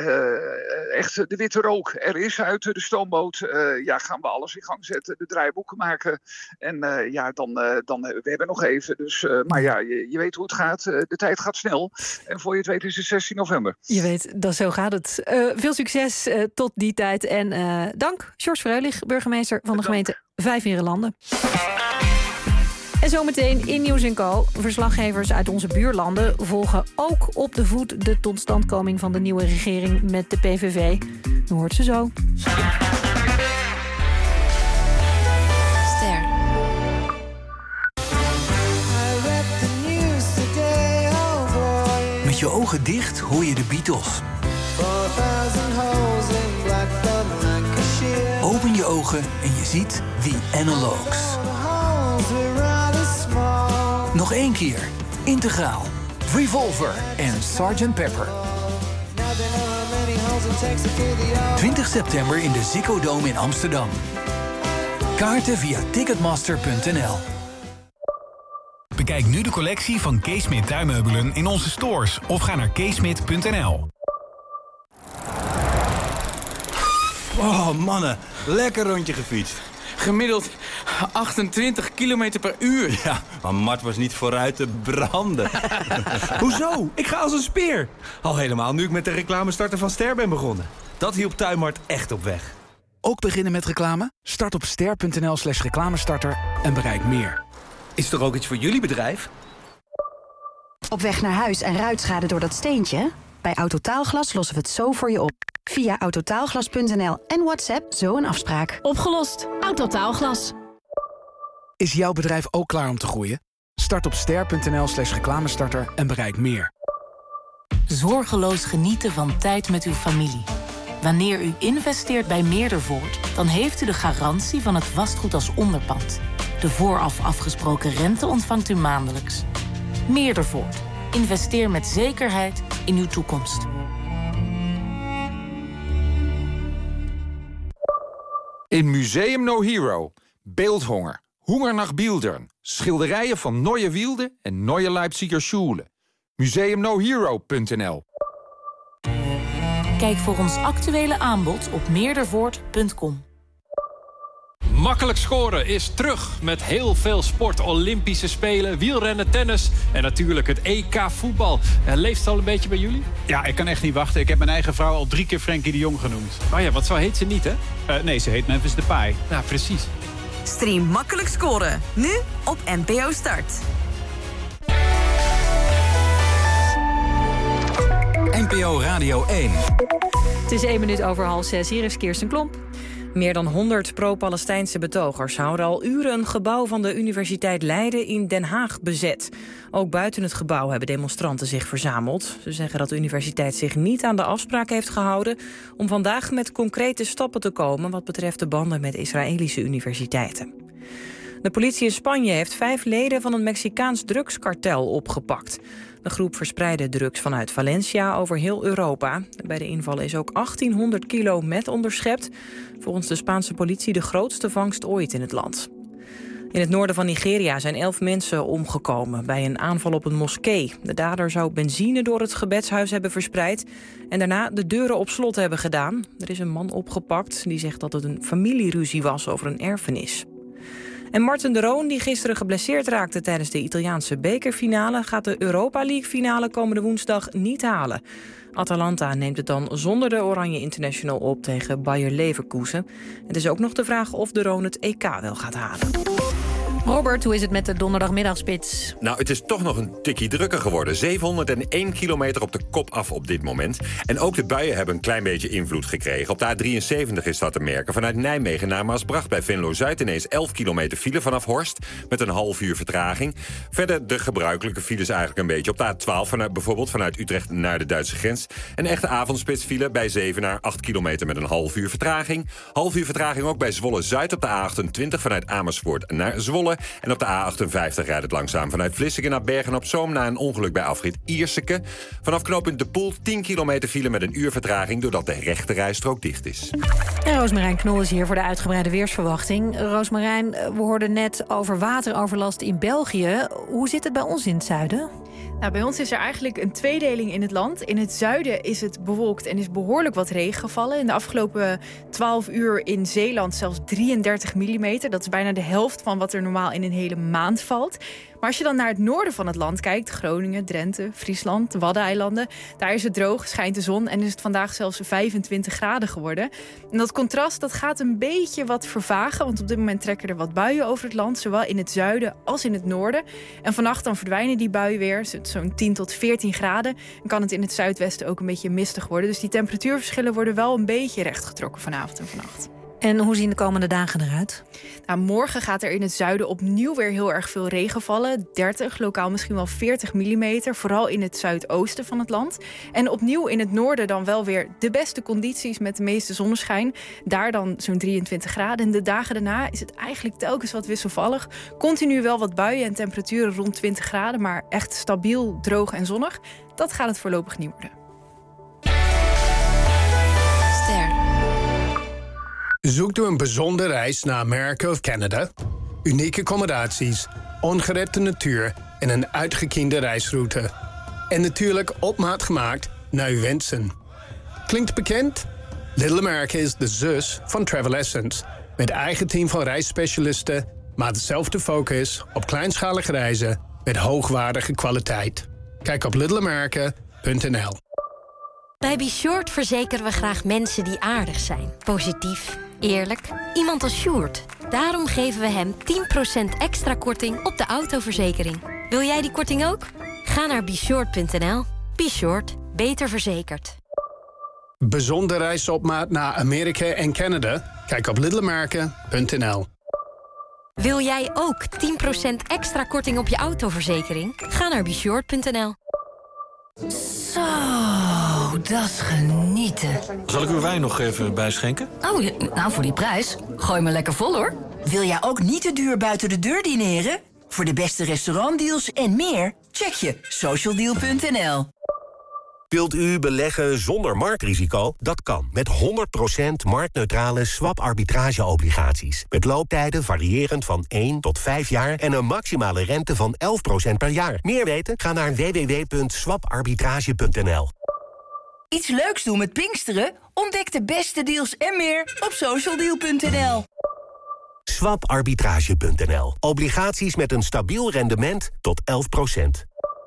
uh, echt de witte rook er is uit de stoomboot, uh, ja, gaan we alles in gang zetten, de draaiboeken maken. En uh, ja, dan, uh, dan we hebben nog even. Dus, uh, maar ja, je, je weet hoe het gaat. Uh, de tijd gaat snel. En voor je het weet is het zestien november. Je weet, dat zo gaat het. Uh, veel succes uh, tot die tijd en uh, dank. Sjors Freulich, burgemeester van de gemeente Vijfheerenlanden. En zometeen in Nieuws en Co. Verslaggevers uit onze buurlanden volgen ook op de voet de totstandkoming van de nieuwe regering met de P V V. U hoort ze zo. Ster. Met je ogen dicht hoor je de Beatles. Open je ogen en je ziet The Analogues. Nog één keer. Integraal. Revolver en sergeant Pepper. twintig september in de Ziggo Dome in Amsterdam. Kaarten via ticketmaster punt n l. Bekijk nu de collectie van Keesmit tuinmeubelen in onze stores of ga naar keesmit punt n l. Oh, mannen. Lekker rondje gefietst. Gemiddeld achtentwintig kilometer per uur. Ja, maar Mart was niet vooruit te branden. Hoezo? Ik ga als een speer. Al helemaal nu ik met de reclamestarter van Ster ben begonnen. Dat hielp Tuinmart echt op weg. Ook beginnen met reclame? Start op ster punt n l slash reclamestarter en bereik meer. Is er ook iets voor jullie bedrijf? Op weg naar huis en ruitschade door dat steentje? Bij Autotaalglas lossen we het zo voor je op. Via autotaalglas punt n l en WhatsApp zo een afspraak. Opgelost. Autotaalglas. Is jouw bedrijf ook klaar om te groeien? Start op ster punt n l slash reclamestarter en bereik meer. Zorgeloos genieten van tijd met uw familie. Wanneer u investeert bij Meerdervoort, dan heeft u de garantie van het vastgoed als onderpand. De vooraf afgesproken rente ontvangt u maandelijks. Meerdervoort. Investeer met zekerheid in uw toekomst. In Museum No Hero. Beeldhonger. Hunger nach Bildern. Schilderijen van Neue Wilde en Neue Leipziger Schule. museum no hero punt n l. Kijk voor ons actuele aanbod op meerdervoort punt com. Makkelijk scoren is terug met heel veel sport. Olympische Spelen, wielrennen, tennis en natuurlijk het E K voetbal. Leeft het al een beetje bij jullie? Ja, ik kan echt niet wachten. Ik heb mijn eigen vrouw al drie keer Frenkie de Jong genoemd. Oh ja, want zo heet ze niet, hè? Uh, nee, ze heet Memphis Depay. Ja, precies. Stream Makkelijk scoren. Nu op N P O Start. N P O Radio één. Het is één minuut over half zes. Hier is Kirsten Klomp. Meer dan honderd pro-Palestijnse betogers houden al uren een gebouw van de Universiteit Leiden in Den Haag bezet. Ook buiten het gebouw hebben demonstranten zich verzameld. Ze zeggen dat de universiteit zich niet aan de afspraak heeft gehouden om vandaag met concrete stappen te komen wat betreft de banden met Israëlische universiteiten. De politie in Spanje heeft vijf leden van een Mexicaans drugskartel opgepakt. De groep verspreidde drugs vanuit Valencia over heel Europa. Bij de invallen is ook achttienhonderd kilo met onderschept. Volgens de Spaanse politie de grootste vangst ooit in het land. In het noorden van Nigeria zijn elf mensen omgekomen bij een aanval op een moskee. De dader zou benzine door het gebedshuis hebben verspreid en daarna de deuren op slot hebben gedaan. Er is een man opgepakt die zegt dat het een familieruzie was over een erfenis. En Marten de Roon, die gisteren geblesseerd raakte tijdens de Italiaanse bekerfinale, gaat de Europa League-finale komende woensdag niet halen. Atalanta neemt het dan zonder de Oranje International op tegen Bayer Leverkusen. Het is ook nog de vraag of de Roon het E K wel gaat halen. Robert, hoe is het met de donderdagmiddagspits? Nou, het is toch nog een tikkie drukker geworden. zevenhonderdéén kilometer op de kop af op dit moment. En ook de buien hebben een klein beetje invloed gekregen. Op de A drieënzeventig is dat te merken. Vanuit Nijmegen naar Maasbracht bij Venlo-Zuid ineens elf kilometer file vanaf Horst. Met een half uur vertraging. Verder de gebruikelijke files eigenlijk een beetje. Op de A twaalf vanuit, bijvoorbeeld vanuit Utrecht naar de Duitse grens. Een echte avondspitsfile bij Zevenaar. acht kilometer met een half uur vertraging. Half uur vertraging ook bij Zwolle-Zuid op de A achtentwintig vanuit Amersfoort naar Zwolle. En op de A achtenvijftig rijdt het langzaam vanuit Vlissingen naar Bergen-op-Zoom na een ongeluk bij afrit Ierseke. Vanaf knooppunt De Poel tien kilometer file met een uur vertraging doordat de rechte rijstrook dicht is. En Roosmarijn Knol is hier voor de uitgebreide weersverwachting. Roosmarijn, we hoorden net over wateroverlast in België. Hoe zit het bij ons in het zuiden? Nou, bij ons is er eigenlijk een tweedeling in het land. In het zuiden is het bewolkt en is behoorlijk wat regen gevallen. In de afgelopen twaalf uur in Zeeland zelfs drieëndertig millimeter. Dat is bijna de helft van wat er normaal in een hele maand valt. Maar als je dan naar het noorden van het land kijkt, Groningen, Drenthe, Friesland, de Waddeneilanden, daar is het droog, schijnt de zon en is het vandaag zelfs vijfentwintig graden geworden. En dat contrast dat gaat een beetje wat vervagen, want op dit moment trekken er wat buien over het land, zowel in het zuiden als in het noorden. En vannacht dan verdwijnen die buien weer, zo'n tien tot veertien graden. En kan het in het zuidwesten ook een beetje mistig worden. Dus die temperatuurverschillen worden wel een beetje rechtgetrokken vanavond en vannacht. En hoe zien de komende dagen eruit? Nou, morgen gaat er in het zuiden opnieuw weer heel erg veel regen vallen. dertig, lokaal misschien wel veertig millimeter. Vooral in het zuidoosten van het land. En opnieuw in het noorden dan wel weer de beste condities met de meeste zonneschijn. Daar dan zo'n drieëntwintig graden. En de dagen daarna is het eigenlijk telkens wat wisselvallig. Continu wel wat buien en temperaturen rond twintig graden. Maar echt stabiel, droog en zonnig. Dat gaat het voorlopig niet worden. Zoekt u een bijzondere reis naar Amerika of Canada? Unieke accommodaties, ongerepte natuur en een uitgekiende reisroute. En natuurlijk op maat gemaakt naar uw wensen. Klinkt bekend? Little America is de zus van Travel Essence. Met eigen team van reisspecialisten, maar dezelfde focus op kleinschalige reizen met hoogwaardige kwaliteit. Kijk op little america punt n l. Bij Be Short verzekeren we graag mensen die aardig zijn. Positief, eerlijk, iemand als Sjoerd. Daarom geven we hem tien procent extra korting op de autoverzekering. Wil jij die korting ook? Ga naar be short punt n l. Be Short, beter verzekerd. Bijzondere reis op maat naar Amerika en Canada? Kijk op little america punt n l. Wil jij ook tien procent extra korting op je autoverzekering? Ga naar be short punt n l. Zo, dat is genieten. Zal ik uw wijn nog even bijschenken? Oh, ja, nou voor die prijs. Gooi me lekker vol, hoor. Wil jij ook niet te duur buiten de deur dineren? Voor de beste restaurantdeals en meer, check je social deal punt n l. Wilt u beleggen zonder marktrisico? Dat kan met honderd procent marktneutrale swap-arbitrage-obligaties. Met looptijden variërend van één tot vijf jaar en een maximale rente van elf procent per jaar. Meer weten? Ga naar w w w punt swap arbitrage punt n l. Iets leuks doen met Pinksteren? Ontdek de beste deals en meer op social deal punt n l. swap arbitrage punt n l. Obligaties met een stabiel rendement tot elf procent.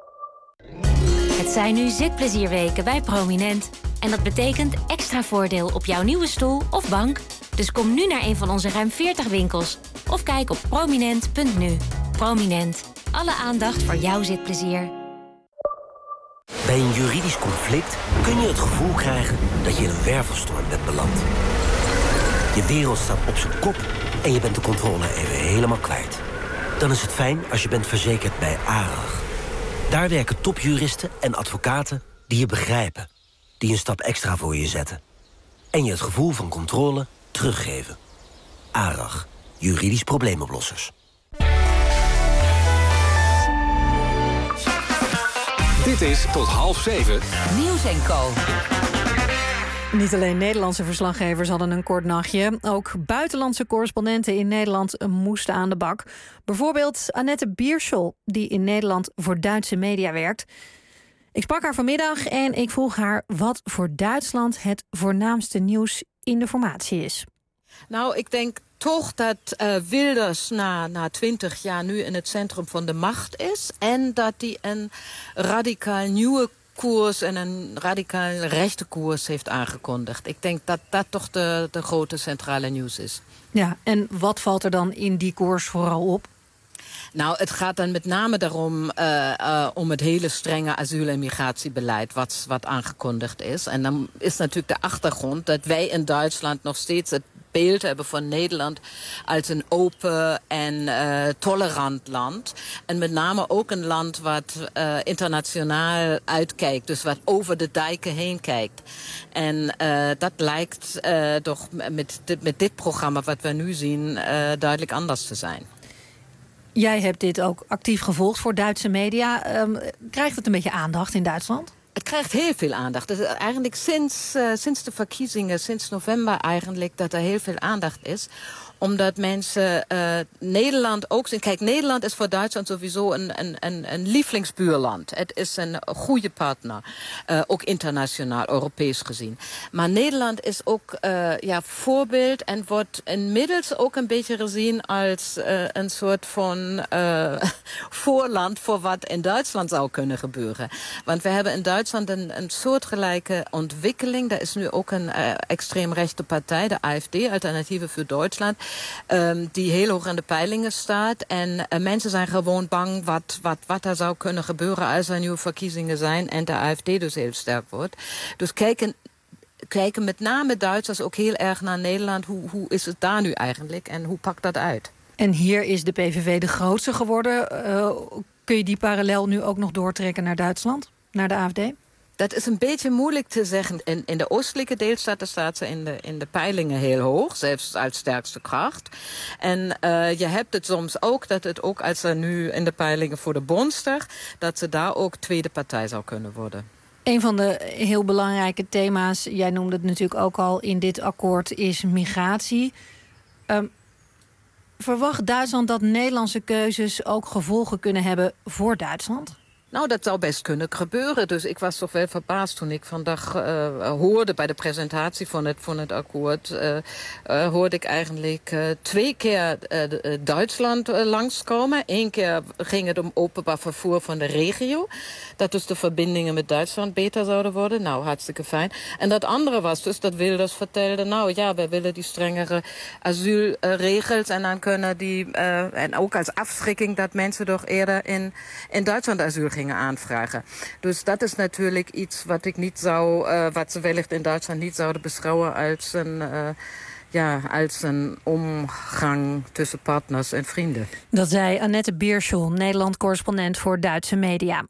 Het zijn nu zitplezierweken bij Prominent. En dat betekent extra voordeel op jouw nieuwe stoel of bank. Dus kom nu naar een van onze ruim veertig winkels. Of kijk op prominent punt n u. Prominent. Alle aandacht voor jouw zitplezier. Bij een juridisch conflict kun je het gevoel krijgen dat je in een wervelstorm bent beland. Je wereld staat op zijn kop en je bent de controle even helemaal kwijt. Dan is het fijn als je bent verzekerd bij ARAG. Daar werken topjuristen en advocaten die je begrijpen. Die een stap extra voor je zetten. En je het gevoel van controle teruggeven. ARAG. Juridisch probleemoplossers. Dit is tot half zeven. Nieuws en Co. Niet alleen Nederlandse verslaggevers hadden een kort nachtje. Ook buitenlandse correspondenten in Nederland moesten aan de bak. Bijvoorbeeld Annette Bierschel, die in Nederland voor Duitse media werkt. Ik sprak haar vanmiddag en ik vroeg haar wat voor Duitsland het voornaamste nieuws in de formatie is. Nou, ik denk toch dat uh, Wilders na, na twintig jaar nu in het centrum van de macht is. En dat hij een radicaal nieuwe koers en een radicaal rechte koers heeft aangekondigd. Ik denk dat dat toch de, de grote centrale nieuws is. Ja, en wat valt er dan in die koers vooral op? Nou, het gaat dan met name daarom uh, uh, om het hele strenge asiel- en migratiebeleid wat, wat aangekondigd is. En dan is natuurlijk de achtergrond dat wij in Duitsland nog steeds het beeld hebben van Nederland als een open en uh, tolerant land. En met name ook een land wat uh, internationaal uitkijkt. Dus wat over de dijken heen kijkt. En uh, dat lijkt uh, toch met dit, met dit programma wat we nu zien uh, duidelijk anders te zijn. Jij hebt dit ook actief gevolgd voor Duitse media. Um, krijgt het een beetje aandacht in Duitsland? Het krijgt heel veel aandacht. Het is eigenlijk sinds, uh, sinds de verkiezingen, sinds november eigenlijk, dat er heel veel aandacht is. Omdat mensen uh, Nederland ook zien. Kijk, Nederland is voor Duitsland sowieso een, een, een, een lievelingsbuurland. Het is een goede partner. Uh, ook internationaal, Europees gezien. Maar Nederland is ook uh, ja, voorbeeld en wordt inmiddels ook een beetje gezien als uh, een soort van uh, voorland voor wat in Duitsland zou kunnen gebeuren. Want we hebben in Duitsland een, een soortgelijke ontwikkeling. Er is nu ook een uh, extreemrechte partij, de A F D, Alternatieve voor Duitsland. Um, die heel hoog in de peilingen staat. En uh, mensen zijn gewoon bang wat, wat, wat er zou kunnen gebeuren als er nieuwe verkiezingen zijn en de A F D dus heel sterk wordt. Dus kijken kijken met name Duitsers ook heel erg naar Nederland. Hoe, hoe is het daar nu eigenlijk en hoe pakt dat uit? En hier is de P V V de grootste geworden. Uh, kun je die parallel nu ook nog doortrekken naar Duitsland, naar de A F D? Dat is een beetje moeilijk te zeggen. In, in de oostelijke deelstaten staat ze in de, in de peilingen heel hoog, zelfs als sterkste kracht. En uh, je hebt het soms ook, dat het ook als er nu in de peilingen voor de Bondsdag, dat ze daar ook tweede partij zou kunnen worden. Een van de heel belangrijke thema's, jij noemde het natuurlijk ook al in dit akkoord, is migratie. Um, verwacht Duitsland dat Nederlandse keuzes ook gevolgen kunnen hebben voor Duitsland? Nou, dat zou best kunnen gebeuren. Dus ik was toch wel verbaasd toen ik vandaag uh, hoorde bij de presentatie van het, van het akkoord. Uh, uh, hoorde ik eigenlijk uh, twee keer uh, Duitsland uh, langskomen. Eén keer ging het om openbaar vervoer van de regio. Dat dus de verbindingen met Duitsland beter zouden worden. Nou, hartstikke fijn. En dat andere was dus dat Wilders vertelde, nou ja, wij willen die strengere asielregels. En dan kunnen die, uh, en ook als afschrikking dat mensen toch eerder in, in Duitsland asiel gingen aanvragen. Dus dat is natuurlijk iets wat ik niet zou, uh, wat ze wellicht in Duitsland niet zouden beschouwen als een, uh, ja, als een omgang tussen partners en vrienden. Dat zei Annette Bierschel, Nederland-correspondent voor Duitse media.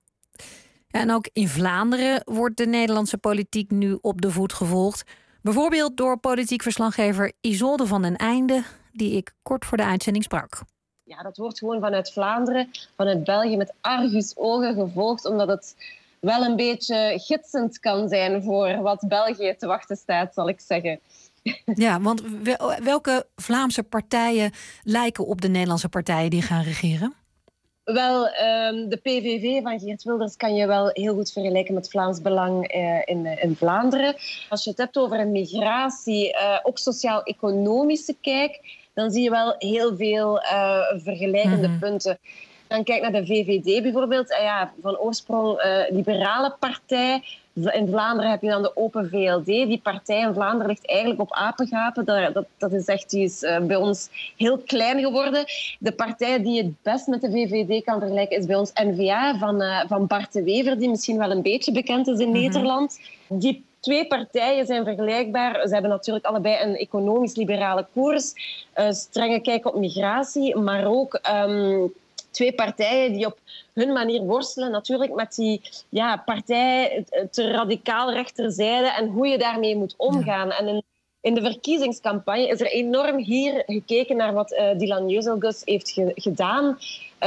En ook in Vlaanderen wordt de Nederlandse politiek nu op de voet gevolgd. Bijvoorbeeld door politiek verslaggever Isolde van den Einde, die ik kort voor de uitzending sprak. Ja, dat wordt gewoon vanuit Vlaanderen, vanuit België met argusogen gevolgd, omdat het wel een beetje gidsend kan zijn voor wat België te wachten staat, zal ik zeggen. Ja, want welke Vlaamse partijen lijken op de Nederlandse partijen die gaan regeren? Wel, um, de P V V van Geert Wilders kan je wel heel goed vergelijken met Vlaams Belang uh, in, in Vlaanderen. Als je het hebt over een migratie, uh, ook sociaal-economische kijk, dan zie je wel heel veel uh, vergelijkende mm-hmm. punten. Dan kijk naar de V V D bijvoorbeeld. Uh, ja, van oorsprong uh, liberale partij. In Vlaanderen heb je dan de Open V L D. Die partij in Vlaanderen ligt eigenlijk op apengapen. Dat, dat, dat is echt, die is uh, bij ons heel klein geworden. De partij die het best met de V V D kan vergelijken is bij ons N V A van, uh, van Bart de Wever, die misschien wel een beetje bekend is in mm-hmm. Nederland. Die twee partijen zijn vergelijkbaar. Ze hebben natuurlijk allebei een economisch-liberale koers. Uh, strenge kijk op migratie, maar ook Um, twee partijen die op hun manier worstelen natuurlijk met die ja, partij te radicaal rechterzijde en hoe je daarmee moet omgaan. Ja. En in, in de verkiezingscampagne is er enorm hier gekeken naar wat uh, Dylan Jeuselgus heeft ge- gedaan um,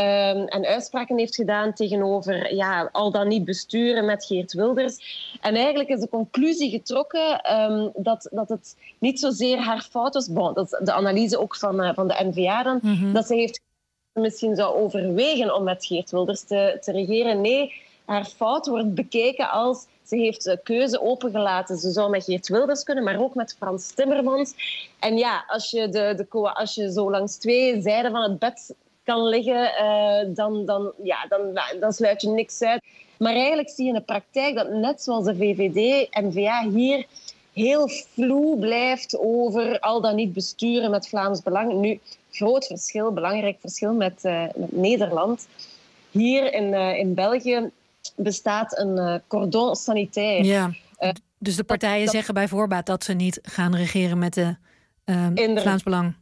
en uitspraken heeft gedaan tegenover ja, al dan niet besturen met Geert Wilders. En eigenlijk is de conclusie getrokken um, dat, dat het niet zozeer haar fout was. Bon, dat is de analyse ook van, uh, van de N V A dan, mm-hmm. dat ze heeft misschien zou overwegen om met Geert Wilders te, te regeren. Nee, haar fout wordt bekeken als ze heeft de keuze opengelaten. Ze zou met Geert Wilders kunnen, maar ook met Frans Timmermans. En ja, als je, de, de, als je zo langs twee zijden van het bed kan liggen, uh, dan, dan, ja, dan, dan sluit je niks uit. Maar eigenlijk zie je in de praktijk dat net zoals de V V D en N V A hier heel vloe blijft over al dan niet besturen met Vlaams Belang. Nu, groot verschil, belangrijk verschil met, uh, met Nederland. Hier in, uh, in België bestaat een uh, cordon sanitair. Ja, uh, dus de partijen dat, zeggen bij voorbaat dat ze niet gaan regeren met de uh, Vlaams Belang.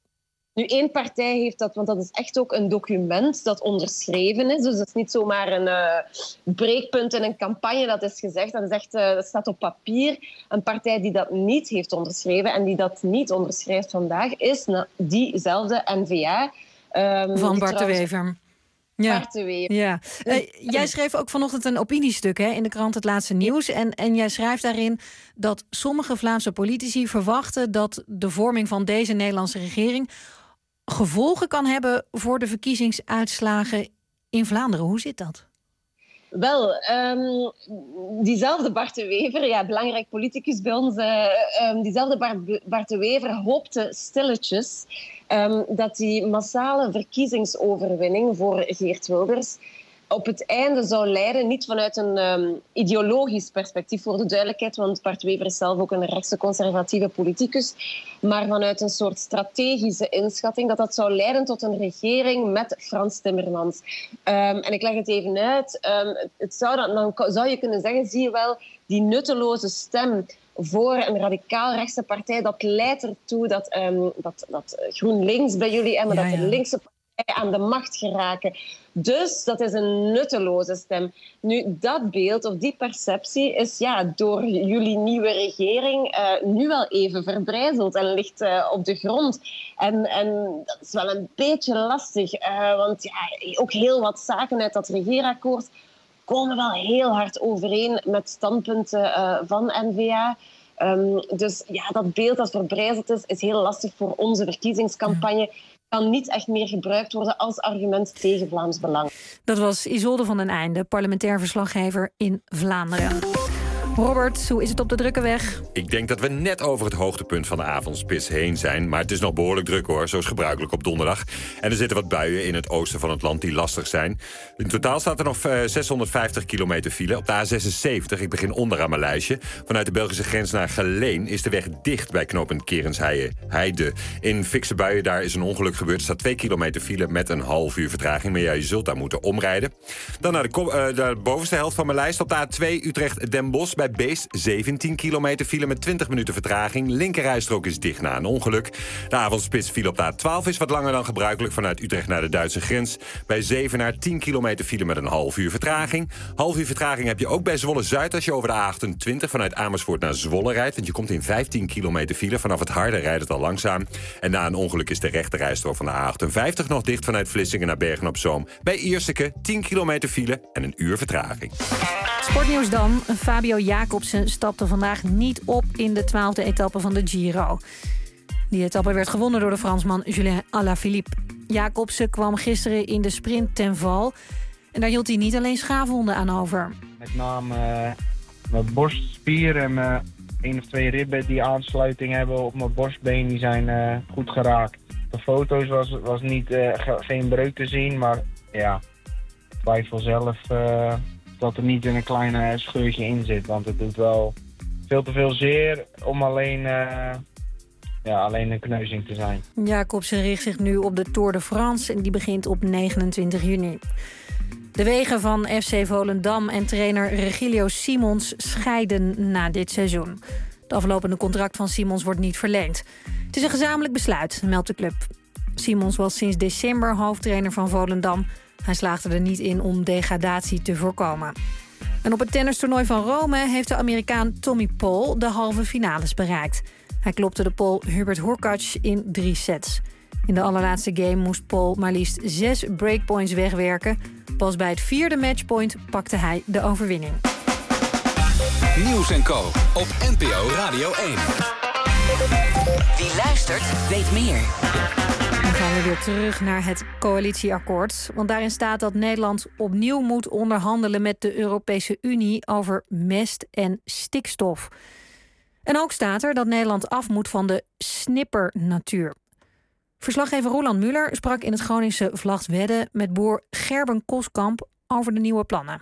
Nu, één partij heeft dat, want dat is echt ook een document dat onderschreven is. Dus het is niet zomaar een uh, breekpunt in een campagne dat is gezegd. Dat, is echt, uh, dat staat op papier. Een partij die dat niet heeft onderschreven en die dat niet onderschrijft vandaag, is nou, diezelfde N V A. Um, Van Bart de Wever. Ja. Bart de Wever. Ja. Uh, jij schreef ook vanochtend een opiniestuk hè, in de krant Het Laatste Nieuws. En, en jij schrijft daarin dat sommige Vlaamse politici verwachten dat de vorming van deze Nederlandse regering gevolgen kan hebben voor de verkiezingsuitslagen in Vlaanderen. Hoe zit dat? Wel, um, diezelfde Bart de Wever, ja, belangrijk politicus bij ons, uh, um, diezelfde Bart, Bart de Wever hoopte stilletjes um, dat die massale verkiezingsoverwinning voor Geert Wilders op het einde zou leiden, niet vanuit een um, ideologisch perspectief voor de duidelijkheid, want Bart Wever is zelf ook een rechtse conservatieve politicus, maar vanuit een soort strategische inschatting, dat dat zou leiden tot een regering met Frans Timmermans. Um, en ik leg het even uit. Um, het zou dan, dan zou je kunnen zeggen, zie je wel, die nutteloze stem voor een radicaal-rechtse partij, dat leidt ertoe dat, um, dat, dat GroenLinks bij jullie en ja, dat de ja. linkse partijen aan de macht geraken. Dus dat is een nutteloze stem. Nu, dat beeld of die perceptie is ja, door jullie nieuwe regering uh, nu wel even verbrijzeld en ligt uh, op de grond. En, en dat is wel een beetje lastig, uh, want ja, ook heel wat zaken uit dat regeerakkoord komen wel heel hard overeen met standpunten uh, van N V A. Um, dus ja, dat beeld dat verbrijzeld is, is heel lastig voor onze verkiezingscampagne. Kan niet echt meer gebruikt worden als argument tegen Vlaams Belang. Dat was Isolde van den Einde, parlementair verslaggever in Vlaanderen. Robert, hoe is het op de drukke weg? Ik denk dat we net over het hoogtepunt van de avondspits heen zijn. Maar het is nog behoorlijk druk hoor, zoals gebruikelijk op donderdag. En er zitten wat buien in het oosten van het land die lastig zijn. In totaal staat er nog uh, zeshonderdvijftig kilometer file. Op de A zesenzeventig, ik begin onderaan mijn lijstje. Vanuit de Belgische grens naar Geleen is de weg dicht bij knooppunt Kerensheide. In fikse buien daar is een ongeluk gebeurd. Er staat twee kilometer file met een half uur vertraging. Maar ja, je zult daar moeten omrijden. Dan naar de, uh, de bovenste helft van mijn lijst. Op de A twee Utrecht-Den Bosch bij Beest zeventien kilometer file met twintig minuten vertraging. Linkerrijstrook is dicht na een ongeluk. De avondspits file op de A twaalf is wat langer dan gebruikelijk vanuit Utrecht naar de Duitse grens. Bij Zevenaar tien kilometer file met een half uur vertraging. Half uur vertraging heb je ook bij Zwolle-Zuid als je over de A achtentwintig vanuit Amersfoort naar Zwolle rijdt. Want je komt in vijftien kilometer file. Vanaf het Harde rijdt het al langzaam. En na een ongeluk is de rechterrijstrook van de A achtenvijftig nog dicht vanuit Vlissingen naar Bergen-op-Zoom. Bij Ierseke tien kilometer file en een uur vertraging. Sportnieuws dan. Fabio Jacobsen stapte vandaag niet op in de twaalfde etappe van de Giro. Die etappe werd gewonnen door de Fransman Julien Alaphilippe. Jacobsen kwam gisteren in de sprint ten val. En daar hield hij niet alleen schaafwonden aan over. Met name uh, mijn borstspier en mijn één of twee ribben die aansluiting hebben op mijn borstbeen, die zijn uh, goed geraakt. De foto's was, was niet, uh, ge- geen breuk te zien, maar ja, ik twijfel zelf uh, dat er niet een klein scheurtje in zit. Want het doet wel veel te veel zeer om alleen, uh, ja, alleen een kneuzing te zijn. Jacobsen richt zich nu op de Tour de France en die begint op negenentwintig juni. De wegen van F C Volendam en trainer Regilio Simons scheiden na dit seizoen. Het aflopende contract van Simons wordt niet verlengd. Het is een gezamenlijk besluit, meldt de club. Simons was sinds december hoofdtrainer van Volendam. Hij slaagde er niet in om degradatie te voorkomen. En op het tennistoernooi van Rome heeft de Amerikaan Tommy Paul de halve finales bereikt. Hij klopte de Pool Hubert Hurkacz in drie sets. In de allerlaatste game moest Paul maar liefst zes breakpoints wegwerken. Pas bij het vierde matchpoint pakte hij de overwinning. Nieuws en Co. op N P O Radio één. Wie luistert, weet meer. Dan gaan we weer terug naar het coalitieakkoord. Want daarin staat dat Nederland opnieuw moet onderhandelen met de Europese Unie over mest en stikstof. En ook staat er dat Nederland af moet van de snippernatuur. Verslaggever Roland Muller sprak in het Groningse Vlagtwedde met boer Gerben Koskamp over de nieuwe plannen.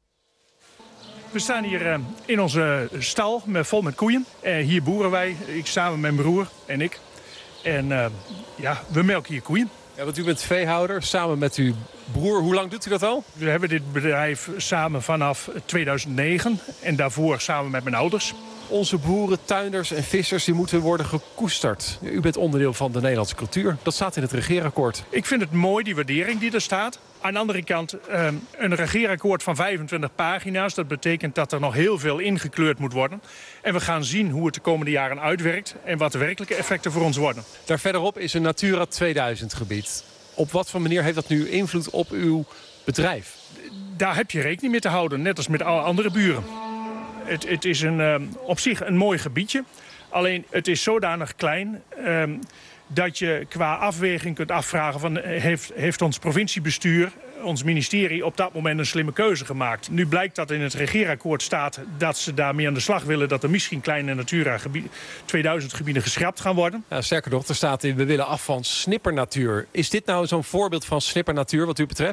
We staan hier uh, in onze stal met, vol met koeien. Uh, hier boeren wij, ik samen met mijn broer en ik. En uh, ja, we melken hier koeien. Ja, want u bent veehouder samen met uw broer. Hoe lang doet u dat al? We hebben dit bedrijf samen vanaf tweeduizend negen en daarvoor samen met mijn ouders. Onze boeren, tuinders en vissers die moeten worden gekoesterd. U bent onderdeel van de Nederlandse cultuur. Dat staat in het regeerakkoord. Ik vind het mooi, die waardering die er staat. Aan de andere kant, een regeerakkoord van vijfentwintig pagina's. Dat betekent dat er nog heel veel ingekleurd moet worden. En we gaan zien hoe het de komende jaren uitwerkt en wat de werkelijke effecten voor ons worden. Daar verderop is een Natura tweeduizend gebied. Op wat voor manier heeft dat nu invloed op uw bedrijf? Daar heb je rekening mee te houden, net als met alle andere buren. Het, het is een, uh, op zich een mooi gebiedje. Alleen het is zodanig klein uh, dat je qua afweging kunt afvragen van, heeft, heeft ons provinciebestuur, ons ministerie op dat moment een slimme keuze gemaakt. Nu blijkt dat in het regeerakkoord staat dat ze daarmee aan de slag willen, dat er misschien kleine Natura tweeduizend gebieden geschrapt gaan worden. Ja, sterker nog, er staat in we willen af van snippernatuur. Is dit nou zo'n voorbeeld van snippernatuur wat u betreft?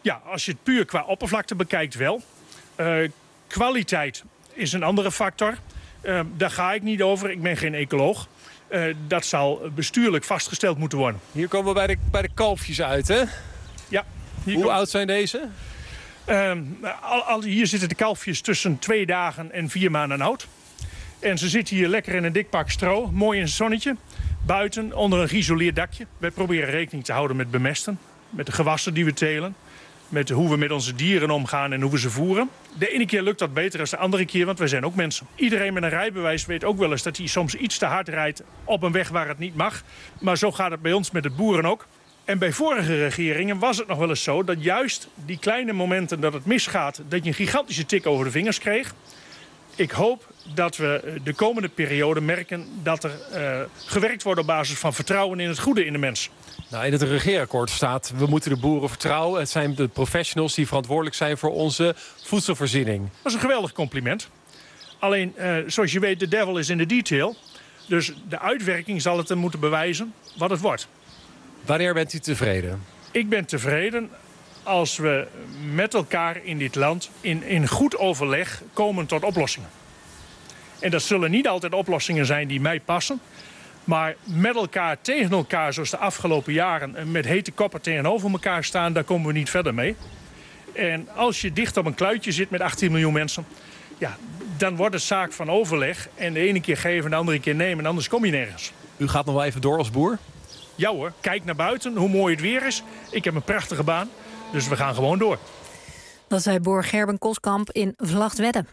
Ja, als je het puur qua oppervlakte bekijkt wel. Uh, kwaliteit is een andere factor. Uh, daar ga ik niet over. Ik ben geen ecoloog. Uh, dat zal bestuurlijk vastgesteld moeten worden. Hier komen we bij de, bij de kalfjes uit, hè? Ja. Hoe komt... oud zijn deze? Uh, al, al, hier zitten de kalfjes tussen twee dagen en vier maanden oud. En ze zitten hier lekker in een dik pak stro. Mooi in het zonnetje. Buiten, onder een geïsoleerd dakje. Wij proberen rekening te houden met bemesten. Met de gewassen die we telen. Met hoe we met onze dieren omgaan en hoe we ze voeren. De ene keer lukt dat beter dan de andere keer, want wij zijn ook mensen. Iedereen met een rijbewijs weet ook wel eens dat hij soms iets te hard rijdt op een weg waar het niet mag. Maar zo gaat het bij ons met de boeren ook. En bij vorige regeringen was het nog wel eens zo dat juist die kleine momenten dat het misgaat, dat je een gigantische tik over de vingers kreeg. Ik hoop dat we de komende periode merken dat er uh, gewerkt wordt op basis van vertrouwen in het goede in de mens. Nou, in het regeerakkoord staat, we moeten de boeren vertrouwen. Het zijn de professionals die verantwoordelijk zijn voor onze voedselvoorziening. Dat is een geweldig compliment. Alleen, uh, zoals je weet, de devil is in the detail. Dus de uitwerking zal het er moeten bewijzen wat het wordt. Wanneer bent u tevreden? Ik ben tevreden als we met elkaar in dit land in, in goed overleg komen tot oplossingen. En dat zullen niet altijd oplossingen zijn die mij passen. Maar met elkaar, tegen elkaar, zoals de afgelopen jaren, met hete koppen tegenover elkaar staan, daar komen we niet verder mee. En als je dicht op een kluitje zit met achttien miljoen mensen, ja, dan wordt het zaak van overleg. En de ene keer geven, de andere keer nemen, en anders kom je nergens. U gaat nog wel even door als boer? Ja hoor, kijk naar buiten, hoe mooi het weer is. Ik heb een prachtige baan, dus we gaan gewoon door. Dat zei boer Gerben Koskamp in Vlagtwedde.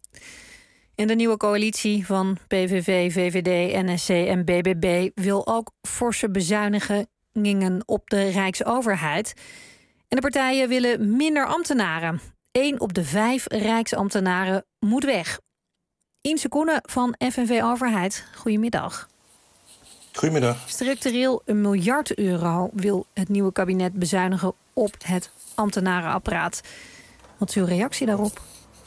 En de nieuwe coalitie van P V V, V V D, N S C en B B B wil ook forse bezuinigingen op de Rijksoverheid. En de partijen willen minder ambtenaren. Eén op de vijf Rijksambtenaren moet weg. Inse Koenen van F N V Overheid, goedemiddag. Goedemiddag. Structureel een miljard euro wil het nieuwe kabinet bezuinigen op het ambtenarenapparaat. Wat is uw reactie daarop?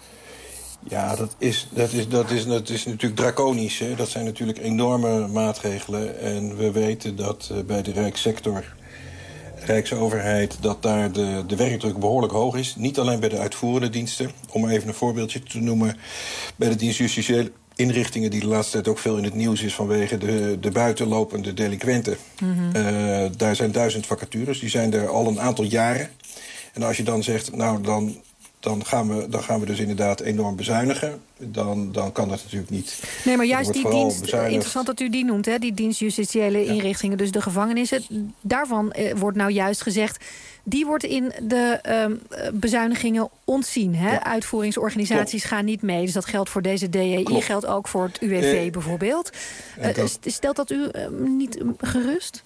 Ja, dat is, dat is, dat is, dat is natuurlijk draconisch. Hè? Dat zijn natuurlijk enorme maatregelen. En we weten dat uh, bij de Rijkssector, Rijksoverheid, dat daar de, de werkdruk behoorlijk hoog is. Niet alleen bij de uitvoerende diensten. Om even een voorbeeldje te noemen. Bij de dienst justitiële inrichtingen, die de laatste tijd ook veel in het nieuws is vanwege de, de buitenlopende delinquenten. Mm-hmm. Uh, daar zijn duizend vacatures. Die zijn er al een aantal jaren. En als je dan zegt, nou dan... Dan gaan, we, dan gaan we dus inderdaad enorm bezuinigen. Dan, dan kan dat natuurlijk niet. Nee, maar juist die dienst, bezuinigd. Interessant dat u die noemt, hè? Die dienst justitiële inrichtingen, dus de gevangenissen. Daarvan eh, wordt nou juist gezegd, die wordt in de uh, bezuinigingen ontzien. Hè? Ja. Uitvoeringsorganisaties Klopt. gaan niet mee. Dus dat geldt voor deze D E I, Klopt. geldt ook voor het U W V eh, bijvoorbeeld. Uh, dat... Stelt dat u uh, niet uh, gerust?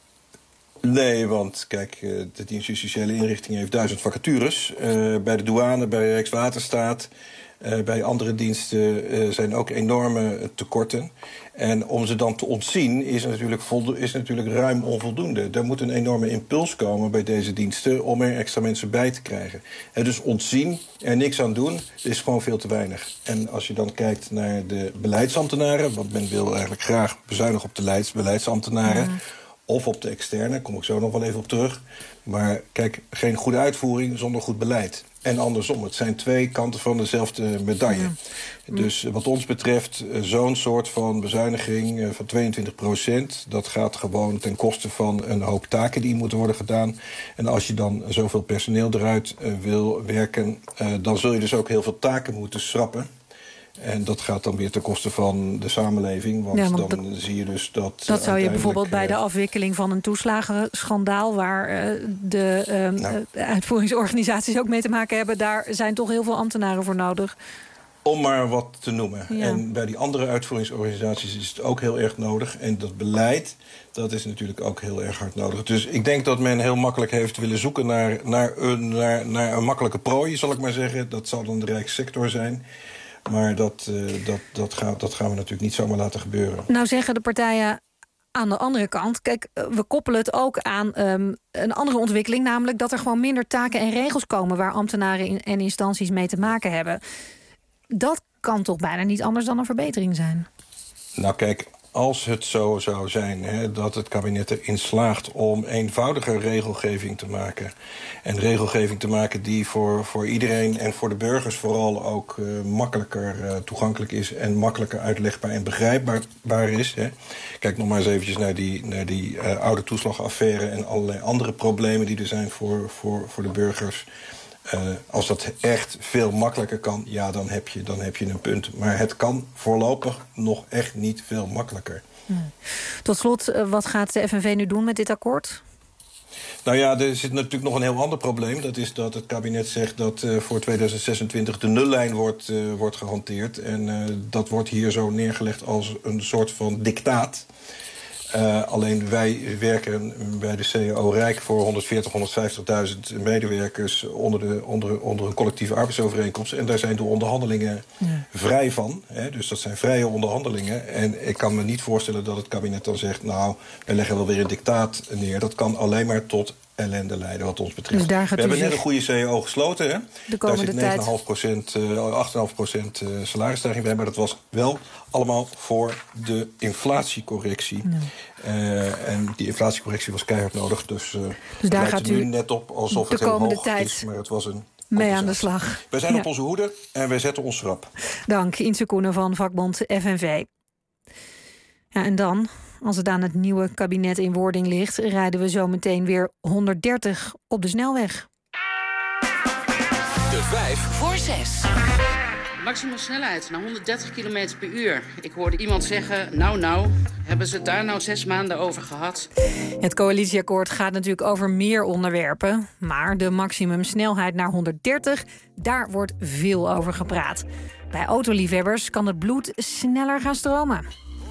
Nee, want kijk, de dienst justitiële inrichting heeft duizend vacatures. Uh, bij de douane, bij Rijkswaterstaat, uh, bij andere diensten uh, zijn ook enorme tekorten. En om ze dan te ontzien is natuurlijk, voldo- is natuurlijk ruim onvoldoende. Er moet een enorme impuls komen bij deze diensten om er extra mensen bij te krijgen. En dus ontzien, er niks aan doen, is gewoon veel te weinig. En als je dan kijkt naar de beleidsambtenaren, want men wil eigenlijk graag bezuinigen op de leids- beleidsambtenaren... Mm. Of op de externe, daar kom ik zo nog wel even op terug. Maar kijk, geen goede uitvoering zonder goed beleid. En andersom, het zijn twee kanten van dezelfde medaille. Mm. Dus wat ons betreft, zo'n soort van bezuiniging van tweeëntwintig procent... dat gaat gewoon ten koste van een hoop taken die moeten worden gedaan. En als je dan zoveel personeel eruit uh, wil werken... Uh, dan zul je dus ook heel veel taken moeten schrappen. En dat gaat dan weer ten koste van de samenleving. Want, ja, want dan dat, zie je dus dat... Dat zou je bijvoorbeeld bij de afwikkeling van een toeslagenschandaal... waar uh, de uh, nou, uitvoeringsorganisaties ook mee te maken hebben... daar zijn toch heel veel ambtenaren voor nodig. Om maar wat te noemen. Ja. En bij die andere uitvoeringsorganisaties is het ook heel erg nodig. En dat beleid, dat is natuurlijk ook heel erg hard nodig. Dus ik denk dat men heel makkelijk heeft willen zoeken naar, naar, een, naar, naar een makkelijke prooi, zal ik maar zeggen. Dat zal dan de Rijkssector zijn... Maar dat, uh, dat, dat, gaat, dat gaan we natuurlijk niet zomaar laten gebeuren. Nou zeggen de partijen aan de andere kant... kijk, we koppelen het ook aan um, een andere ontwikkeling... namelijk dat er gewoon minder taken en regels komen... waar ambtenaren en instanties mee te maken hebben. Dat kan toch bijna niet anders dan een verbetering zijn? Nou kijk, als het zo zou zijn, hè, dat het kabinet erin slaagt om eenvoudiger regelgeving te maken. En regelgeving te maken die voor, voor iedereen en voor de burgers vooral ook uh, makkelijker uh, toegankelijk is en makkelijker uitlegbaar en begrijpbaar is. Hè. Kijk nog maar eens eventjes naar die, naar die uh, oude toeslagaffaire en allerlei andere problemen die er zijn voor, voor, voor de burgers. Uh, als dat echt veel makkelijker kan, ja, dan heb je, dan heb je een punt. Maar het kan voorlopig nog echt niet veel makkelijker. Hmm. Tot slot, wat gaat de F N V nu doen met dit akkoord? Nou ja, er zit natuurlijk nog een heel ander probleem. Dat is dat het kabinet zegt dat uh, voor tweeduizend zesentwintig de nullijn wordt, uh, wordt gehanteerd. En uh, dat wordt hier zo neergelegd als een soort van dictaat. Uh, alleen wij werken bij de C A O Rijk voor honderdveertig, honderdvijftigduizend medewerkers onder, de, onder, onder een collectieve arbeidsovereenkomst. En daar zijn de onderhandelingen ja. vrij van. Hè, dus dat zijn vrije onderhandelingen. En ik kan me niet voorstellen dat het kabinet dan zegt, nou, wij leggen wel weer een dictaat neer. Dat kan alleen maar tot ellende leiden wat ons betreft. Dus daar gaat we hebben net een goede C A O gesloten. Hè? De komende daar zit negen komma vijf procent, uh, acht komma vijf procent uh, salarisstijging bij. Maar dat was wel allemaal voor de inflatiecorrectie. Ja. Uh, en die inflatiecorrectie was keihard nodig. Dus, uh, dus daar gaat u nu net op alsof het heel hoog tijd is. Maar het was een mee aan de slag. Wij zijn ja. op onze hoede en wij zetten ons schrap. Dank, Inse Koenen van vakbond F N V. Ja, en dan, als het aan het nieuwe kabinet in wording ligt, rijden we zo meteen weer honderddertig op de snelweg. De vijf voor zes. Maximum snelheid naar honderddertig kilometer per uur. Ik hoorde iemand zeggen, nou nou, hebben ze het daar nou zes maanden over gehad? Het coalitieakkoord gaat natuurlijk over meer onderwerpen. Maar de maximumsnelheid naar honderddertig, daar wordt veel over gepraat. Bij autoliefhebbers kan het bloed sneller gaan stromen.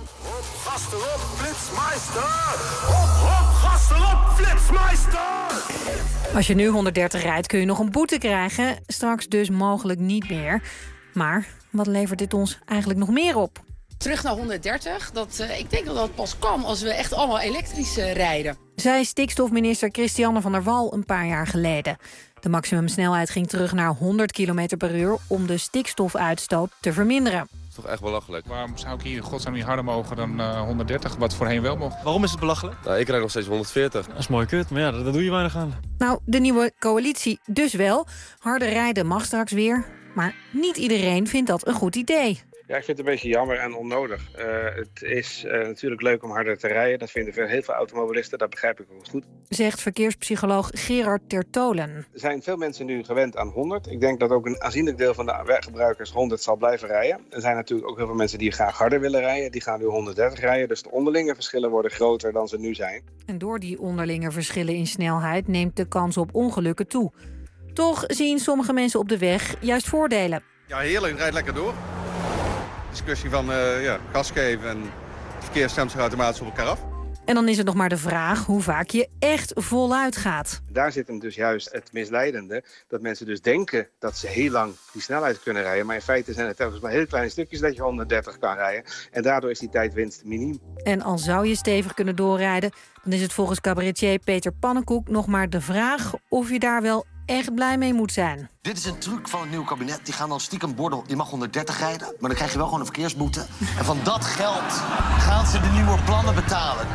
Gas erop, Flitsmeister! Hop, hop, gas erop, Flitsmeister! Als je nu honderddertig rijdt, kun je nog een boete krijgen. Straks dus mogelijk niet meer. Maar wat levert dit ons eigenlijk nog meer op? Terug naar honderddertig, dat, uh, ik denk dat dat pas kan als we echt allemaal elektrisch uh, rijden. Zei stikstofminister Christiane van der Wal een paar jaar geleden. De maximumsnelheid ging terug naar honderd kilometer per uur om de stikstofuitstoot te verminderen. Dat is toch echt belachelijk. Waarom zou ik hier in godsnaam niet harder mogen dan uh, honderddertig, wat voorheen wel mocht? Waarom is het belachelijk? Nou, ik rijd nog steeds honderdveertig. Dat is mooi kut, maar ja, daar doe je weinig aan. Nou, de nieuwe coalitie dus wel. Harder rijden mag straks weer. Maar niet iedereen vindt dat een goed idee. Ja, ik vind het een beetje jammer en onnodig. Uh, het is uh, natuurlijk leuk om harder te rijden. Dat vinden veel, heel veel automobilisten, dat begrijp ik ook goed. Zegt verkeerspsycholoog Gerard Tertolen. Er zijn veel mensen nu gewend aan honderd. Ik denk dat ook een aanzienlijk deel van de weggebruikers honderd zal blijven rijden. Er zijn natuurlijk ook heel veel mensen die graag harder willen rijden. Die gaan nu honderddertig rijden. Dus de onderlinge verschillen worden groter dan ze nu zijn. En door die onderlinge verschillen in snelheid neemt de kans op ongelukken toe. Toch zien sommige mensen op de weg juist voordelen. Ja, heerlijk. Het rijdt lekker door. Discussie van uh, ja, gas geven en het verkeer stemt zich automatisch op elkaar af. En dan is het nog maar de vraag hoe vaak je echt voluit gaat. Daar zit hem dus juist het misleidende. Dat mensen dus denken dat ze heel lang die snelheid kunnen rijden. Maar in feite zijn het telkens maar heel kleine stukjes dat je honderddertig kan rijden. En daardoor is die tijdwinst miniem. En al zou je stevig kunnen doorrijden, dan is het volgens cabaretier Peter Pannenkoek nog maar de vraag of je daar wel echt blij mee moet zijn. Dit is een truc van het nieuwe kabinet. Die gaan dan stiekem borden. Je mag honderddertig rijden, maar dan krijg je wel gewoon een verkeersboete. En van dat geld gaan ze de nieuwe plannen betalen.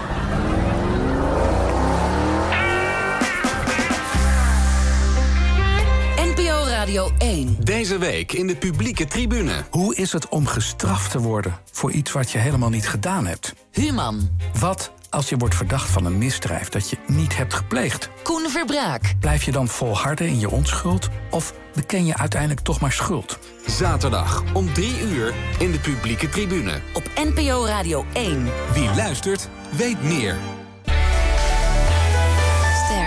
N P O Radio één. Deze week in de publieke tribune. Hoe is het om gestraft te worden voor iets wat je helemaal niet gedaan hebt? Human. Wat als je wordt verdacht van een misdrijf dat je niet hebt gepleegd? Koen Verbraak. Blijf je dan volharden in je onschuld? Of beken je uiteindelijk toch maar schuld? Zaterdag om drie uur in de publieke tribune. Op N P O Radio één. Wie luistert, weet meer. Ster.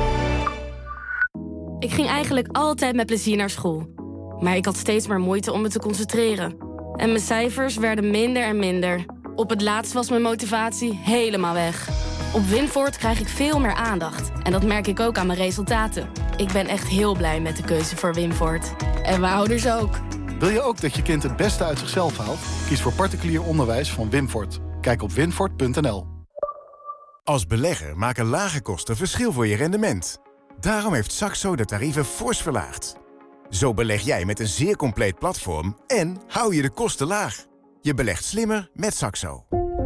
Ik ging eigenlijk altijd met plezier naar school. Maar ik had steeds maar moeite om me te concentreren. En mijn cijfers werden minder en minder. Op het laatst was mijn motivatie helemaal weg. Op Winvoort krijg ik veel meer aandacht. En dat merk ik ook aan mijn resultaten. Ik ben echt heel blij met de keuze voor Winvoort. En mijn ouders ook. Wil je ook dat je kind het beste uit zichzelf haalt? Kies voor particulier onderwijs van Winvoort. Kijk op winvoort punt n l. Als belegger maken lage kosten verschil voor je rendement. Daarom heeft Saxo de tarieven fors verlaagd. Zo beleg jij met een zeer compleet platform en hou je de kosten laag. Je belegt slimmer met Saxo.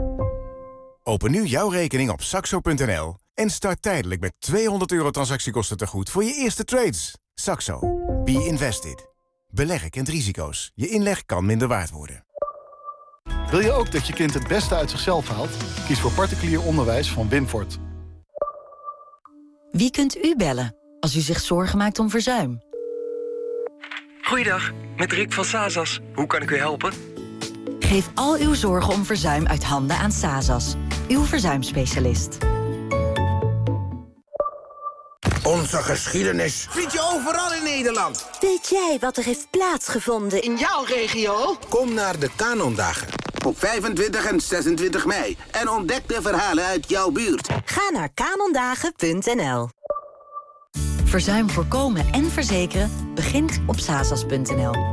Open nu jouw rekening op saxo punt n l en start tijdelijk met tweehonderd euro transactiekosten tegoed voor je eerste trades. Saxo. Be invested. Beleggen kent risico's. Je inleg kan minder waard worden. Wil je ook dat je kind het beste uit zichzelf haalt? Kies voor particulier onderwijs van Wimfort. Wie kunt u bellen als u zich zorgen maakt om verzuim? Goeiedag, met Rick van Sazas. Hoe kan ik u helpen? Geef al uw zorgen om verzuim uit handen aan Sazas, uw verzuimspecialist. Onze geschiedenis vind je overal in Nederland. Weet jij wat er heeft plaatsgevonden in jouw regio? Kom naar de Kanondagen op vijfentwintig en zesentwintig mei en ontdek de verhalen uit jouw buurt. Ga naar kanondagen punt n l. Verzuim voorkomen en verzekeren begint op sazas punt n l.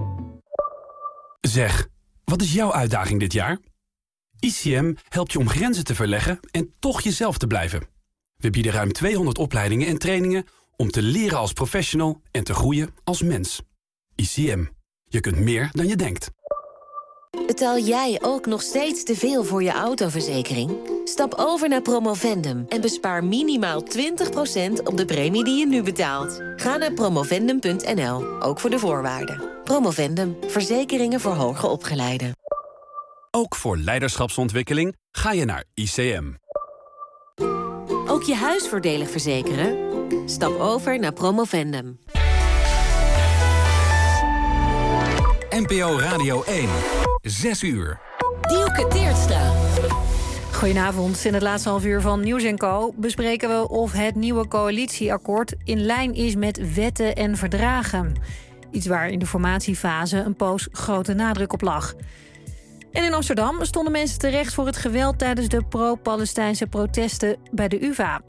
Zeg, wat is jouw uitdaging dit jaar? I C M helpt je om grenzen te verleggen en toch jezelf te blijven. We bieden ruim tweehonderd opleidingen en trainingen om te leren als professional en te groeien als mens. I C M. Je kunt meer dan je denkt. Betaal jij ook nog steeds te veel voor je autoverzekering? Stap over naar Promovendum en bespaar minimaal twintig procent op de premie die je nu betaalt. Ga naar promovendum punt n l, ook voor de voorwaarden. Promovendum, verzekeringen voor hoger opgeleiden. Ook voor leiderschapsontwikkeling ga je naar I C M. Ook je huis voordelig verzekeren? Stap over naar Promovendum. N P O Radio één. Zes uur. Dielke Teertstra. Goedenavond. In het laatste half uur van Nieuws en Co bespreken we of het nieuwe coalitieakkoord in lijn is met wetten en verdragen. Iets waar in de formatiefase een poos grote nadruk op lag. En in Amsterdam stonden mensen terecht voor het geweld tijdens de pro-Palestijnse protesten bij de U vA.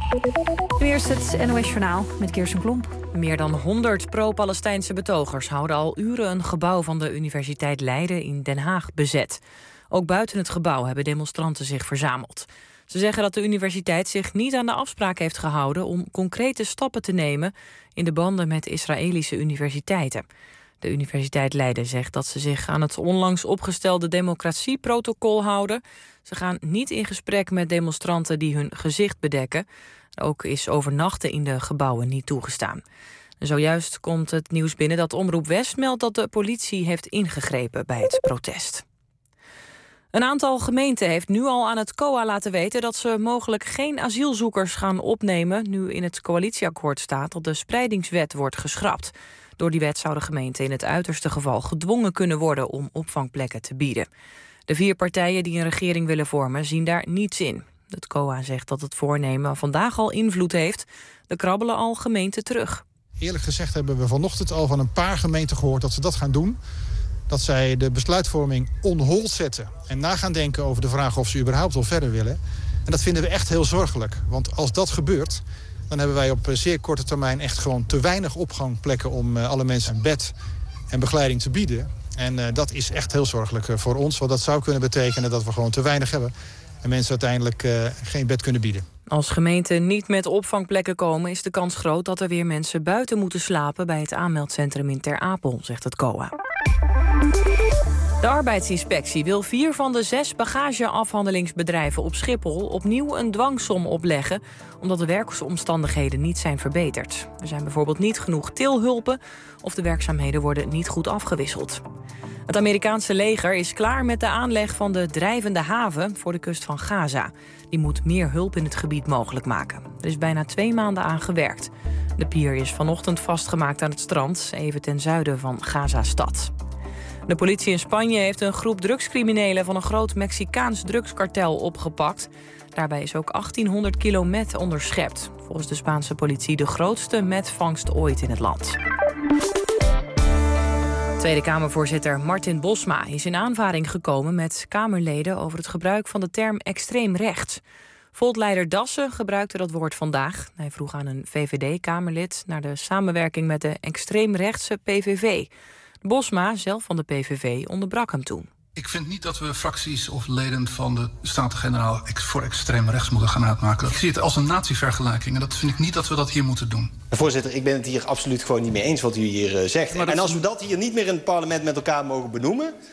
Nu eerst het N O S Journaal met Kirsten Klomp. Meer dan honderd pro-Palestijnse betogers houden al uren een gebouw van de Universiteit Leiden in Den Haag bezet. Ook buiten het gebouw hebben demonstranten zich verzameld. Ze zeggen dat de universiteit zich niet aan de afspraak heeft gehouden om concrete stappen te nemen in de banden met Israëlische universiteiten. De Universiteit Leiden zegt dat ze zich aan het onlangs opgestelde democratieprotocol houden. Ze gaan niet in gesprek met demonstranten die hun gezicht bedekken. Ook is overnachten in de gebouwen niet toegestaan. Zojuist komt het nieuws binnen dat Omroep West meldt dat de politie heeft ingegrepen bij het protest. Een aantal gemeenten heeft nu al aan het C O A laten weten dat ze mogelijk geen asielzoekers gaan opnemen, nu in het coalitieakkoord staat dat de spreidingswet wordt geschrapt. Door die wet zouden gemeenten in het uiterste geval gedwongen kunnen worden om opvangplekken te bieden. De vier partijen die een regering willen vormen zien daar niets in. Het C O A zegt dat het voornemen vandaag al invloed heeft. Er krabbelen al gemeenten terug. Eerlijk gezegd hebben we vanochtend al van een paar gemeenten gehoord dat ze dat gaan doen. Dat zij de besluitvorming on hold zetten en na gaan denken over de vraag of ze überhaupt wel verder willen. En dat vinden we echt heel zorgelijk. Want als dat gebeurt, dan hebben wij op zeer korte termijn echt gewoon te weinig opvangplekken om uh, alle mensen een bed en begeleiding te bieden. En uh, dat is echt heel zorgelijk uh, voor ons, want dat zou kunnen betekenen dat we gewoon te weinig hebben en mensen uiteindelijk uh, geen bed kunnen bieden. Als gemeenten niet met opvangplekken komen, is de kans groot dat er weer mensen buiten moeten slapen bij het aanmeldcentrum in Ter Apel, zegt het C O A. De arbeidsinspectie wil vier van de zes bagageafhandelingsbedrijven op Schiphol opnieuw een dwangsom opleggen, omdat de werkomstandigheden niet zijn verbeterd. Er zijn bijvoorbeeld niet genoeg tilhulpen of de werkzaamheden worden niet goed afgewisseld. Het Amerikaanse leger is klaar met de aanleg van de drijvende haven voor de kust van Gaza. Die moet meer hulp in het gebied mogelijk maken. Er is bijna twee maanden aan gewerkt. De pier is vanochtend vastgemaakt aan het strand, even ten zuiden van Gaza-stad. De politie in Spanje heeft een groep drugscriminelen van een groot Mexicaans drugskartel opgepakt. Daarbij is ook achttienhonderd kilo meth onderschept. Volgens de Spaanse politie de grootste methvangst ooit in het land. Tweede Kamervoorzitter Martin Bosma is in aanvaring gekomen met Kamerleden over het gebruik van de term extreem rechts. Voltleider Dassen gebruikte dat woord vandaag. Hij vroeg aan een V V D-Kamerlid naar de samenwerking met de extreemrechtse P V V. Bosma, zelf van de P V V, onderbrak hem toen. Ik vind niet dat we fracties of leden van de Staten-Generaal voor extreem rechts moeten gaan uitmaken. Ik zie het als een natievergelijking en dat vind ik niet dat we dat hier moeten doen. Voorzitter, ik ben het hier absoluut gewoon niet mee eens wat u hier uh, zegt. Maar en als we dat hier niet meer in het parlement met elkaar mogen benoemen,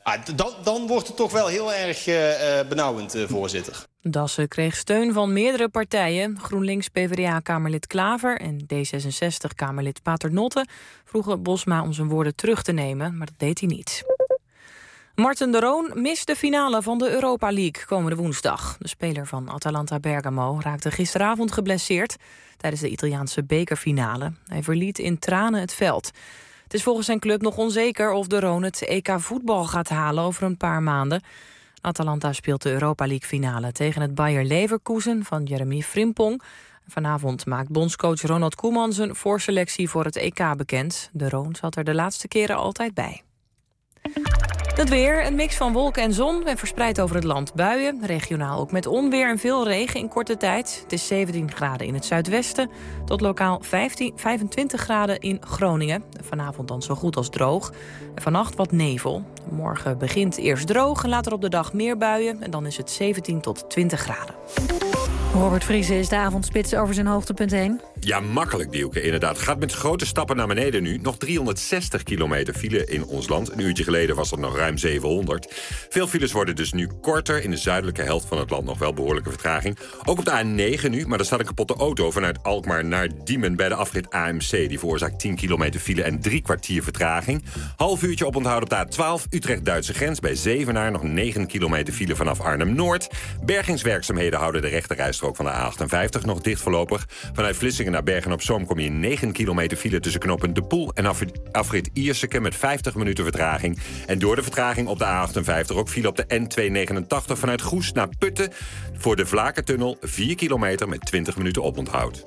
Ah, dan, dan wordt het toch wel heel erg uh, benauwend, uh, voorzitter. Dassen kreeg steun van meerdere partijen. GroenLinks PvdA-kamerlid Klaver en D zesenzestig-kamerlid Paternotte vroegen Bosma om zijn woorden terug te nemen, maar dat deed hij niet. Marten de Roon mist de finale van de Europa League komende woensdag. De speler van Atalanta Bergamo raakte gisteravond geblesseerd tijdens de Italiaanse bekerfinale. Hij verliet in tranen het veld. Het is volgens zijn club nog onzeker of de Roon het E K voetbal gaat halen over een paar maanden. Atalanta speelt de Europa League finale tegen het Bayer Leverkusen van Jeremy Frimpong. Vanavond maakt bondscoach Ronald Koeman zijn voorselectie voor het E K bekend. De Roon zat er de laatste keren altijd bij. Het weer, een mix van wolken en zon en verspreid over het land buien. Regionaal ook met onweer en veel regen in korte tijd. Het is zeventien graden in het zuidwesten tot lokaal vijftien, vijfentwintig graden in Groningen. Vanavond dan zo goed als droog. En vannacht wat nevel. Morgen begint eerst droog en later op de dag meer buien. En dan is het zeventien tot twintig graden. Robert Vriese is de avondspits over zijn hoogtepunt heen. Ja, makkelijk, Dielke, inderdaad. Gaat met grote stappen naar beneden nu. Nog driehonderdzestig kilometer file in ons land. Een uurtje geleden was dat nog ruim zevenhonderd. Veel files worden dus nu korter. In de zuidelijke helft van het land nog wel behoorlijke vertraging. Ook op de A negen nu, maar er staat een kapotte auto vanuit Alkmaar naar Diemen bij de afrit A M C. Die veroorzaakt tien kilometer file en drie kwartier vertraging. Half uurtje oponthoud op de A twaalf, Utrecht-Duitse grens bij Zevenaar. Nog negen kilometer file vanaf Arnhem-Noord. Bergingswerkzaamheden houden de rechterrijstrook van de A achtenvijftig nog dicht voorlopig. Vanuit Vlissingen naar Bergen-op-Zoom kom je in negen kilometer file tussen knooppunt De Poel en afrit Ierseke met vijftig minuten vertraging. En door de vertraging op de A achtenvijftig ook file op de N tweehonderdnegenentachtig vanuit Goes naar Putten. Voor de Vlakentunnel vier kilometer met twintig minuten oponthoud.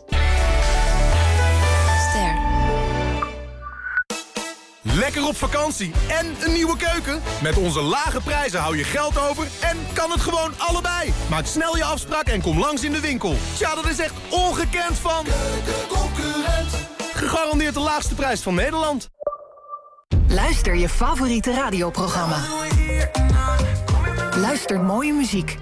Ster. Lekker op vakantie en een nieuwe keuken? Met onze lage prijzen hou je geld over en kan het gewoon allebei. Maak snel je afspraak en kom langs in de winkel. Tja, dat is echt ongekend van Keukenconcurrent. Gegarandeerd de laagste prijs van Nederland. Luister je favoriete radioprogramma. Luister mooie muziek.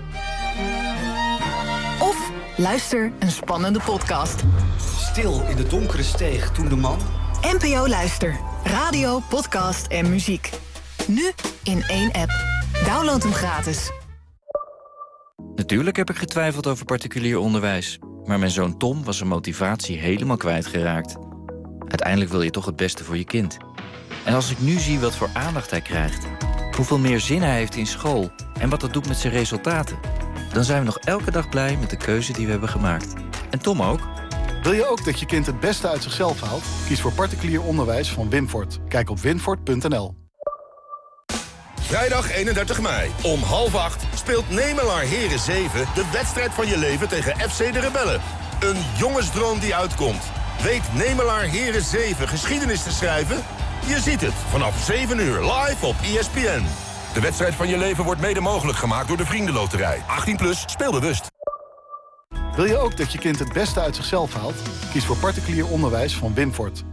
Of luister een spannende podcast. Stil in de donkere steeg toen de man... N P O Luister. Radio, podcast en muziek. Nu in één app. Download hem gratis. Natuurlijk heb ik getwijfeld over particulier onderwijs. Maar mijn zoon Tom was zijn motivatie helemaal kwijtgeraakt. Uiteindelijk wil je toch het beste voor je kind. En als ik nu zie wat voor aandacht hij krijgt... hoeveel meer zin hij heeft in school... en wat dat doet met zijn resultaten... dan zijn we nog elke dag blij met de keuze die we hebben gemaakt. En Tom ook. Wil je ook dat je kind het beste uit zichzelf haalt? Kies voor particulier onderwijs van Winfort. Kijk op winfort punt n l. Vrijdag eenendertig mei om half acht speelt Nemelaar Heren zeven... de wedstrijd van je leven tegen F C de Rebellen. Een jongensdroom die uitkomt. Weet Nemelaar Heren zeven geschiedenis te schrijven? Je ziet het vanaf zeven uur live op E S P N. De wedstrijd van je leven wordt mede mogelijk gemaakt door de Vriendenloterij. achttien plus, speel bewust. Wil je ook dat je kind het beste uit zichzelf haalt? Kies voor particulier onderwijs van Winfort.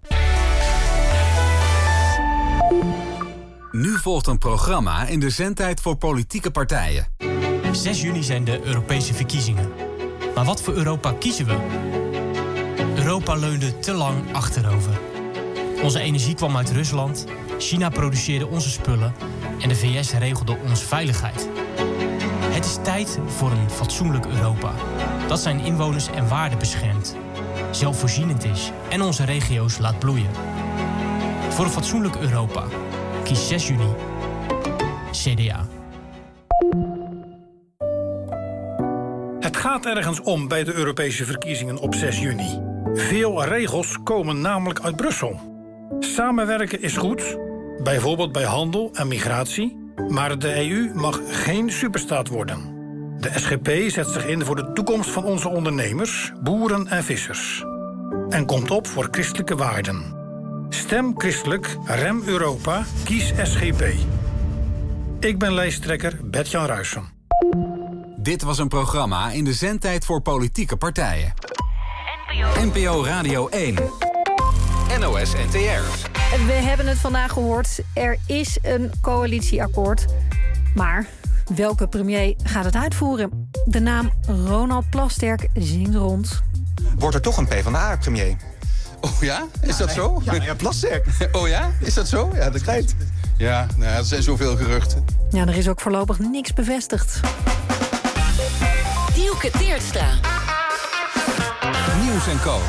Nu volgt een programma in de zendtijd voor politieke partijen. zes juni zijn de Europese verkiezingen. Maar wat voor Europa kiezen we? Europa leunde te lang achterover. Onze energie kwam uit Rusland, China produceerde onze spullen... en de V S regelde onze veiligheid. Het is tijd voor een fatsoenlijk Europa. Dat zijn inwoners en waarden beschermt. Zelfvoorzienend is en onze regio's laat bloeien. Voor een fatsoenlijk Europa. Kies zes juni. C D A. Het gaat ergens om bij de Europese verkiezingen op zes juni. Veel regels komen namelijk uit Brussel. Samenwerken is goed, bijvoorbeeld bij handel en migratie... maar de E U mag geen superstaat worden. De S G P zet zich in voor de toekomst van onze ondernemers, boeren en vissers. En komt op voor christelijke waarden. Stem christelijk, rem Europa, kies S G P. Ik ben lijsttrekker Bert-Jan Ruijsen. Dit was een programma in de zendtijd voor politieke partijen. N P O Radio één. N O S N T R. We hebben het vandaag gehoord. Er is een coalitieakkoord. Maar welke premier gaat het uitvoeren? De naam Ronald Plasterk zingt rond. Wordt er toch een PvdA-premier? Oh ja? Is ja, dat nee. zo? Ja, ja, Plasterk. Oh ja? Is dat zo? Ja, dat krijgt. Ja, nou, er zijn zoveel geruchten. Ja, er is ook voorlopig niks bevestigd. Dielke Teertstra. Nieuws en Co.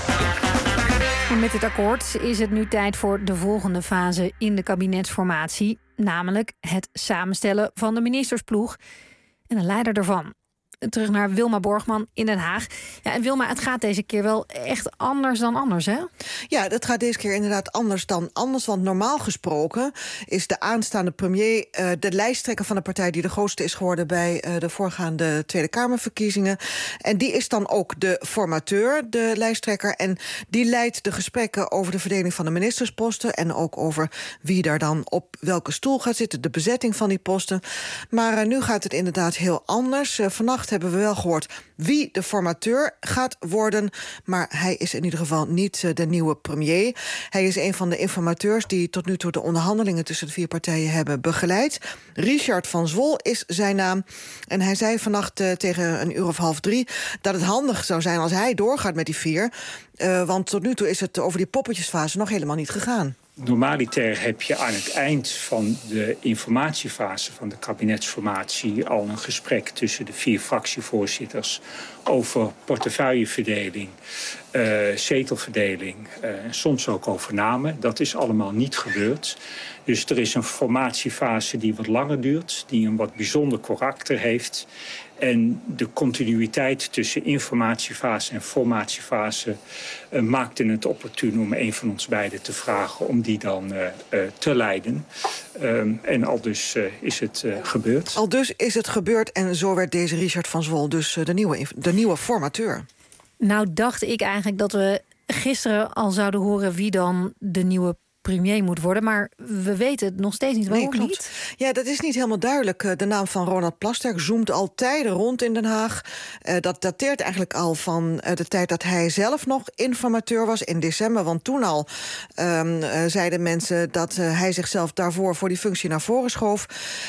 En met dit akkoord is het nu tijd voor de volgende fase in de kabinetsformatie. Namelijk het samenstellen van de ministersploeg en een leider ervan. Terug naar Wilma Borgman in Den Haag. Ja, en Wilma, het gaat deze keer wel echt anders dan anders, hè? Ja, dat gaat deze keer inderdaad anders dan anders. Want normaal gesproken is de aanstaande premier uh, de lijsttrekker van de partij die de grootste is geworden bij uh, de voorgaande Tweede Kamerverkiezingen. En die is dan ook de formateur, de lijsttrekker. En die leidt de gesprekken over de verdeling van de ministersposten en ook over wie daar dan op welke stoel gaat zitten, de bezetting van die posten. Maar uh, nu gaat het inderdaad heel anders. Uh, vannacht hebben we wel gehoord wie de formateur gaat worden, maar hij is in ieder geval niet uh, de nieuwe premier. Hij is een van de informateurs die tot nu toe de onderhandelingen tussen de vier partijen hebben begeleid. Richard van Zwol is zijn naam. En hij zei vannacht uh, tegen een uur of half drie dat het handig zou zijn als hij doorgaat met die vier. Uh, want tot nu toe is het over die poppetjesfase nog helemaal niet gegaan. Normaliter heb je aan het eind van de informatiefase van de kabinetsformatie al een gesprek tussen de vier fractievoorzitters over portefeuilleverdeling, uh, zetelverdeling en uh, soms ook over namen. Dat is allemaal niet gebeurd. Dus er is een formatiefase die wat langer duurt, die een wat bijzonder karakter heeft. En de continuïteit tussen informatiefase en formatiefase uh, maakte het opportun om een van ons beiden te vragen om die dan uh, uh, te leiden. Um, en al dus uh, is het uh, gebeurd. Al dus is het gebeurd en zo werd deze Richard van Zwol dus uh, de, nieuwe, de nieuwe formateur. Nou dacht ik eigenlijk dat we gisteren al zouden horen wie dan de nieuwe premier moet worden, maar we weten het nog steeds niet. Waarom nee, klopt. niet? Ja, dat is niet helemaal duidelijk. De naam van Ronald Plasterk zoomt al tijden rond in Den Haag. Uh, dat dateert eigenlijk al van uh, de tijd dat hij zelf nog informateur was in december. Want toen al um, uh, zeiden mensen dat uh, hij zichzelf daarvoor voor die functie naar voren schoof.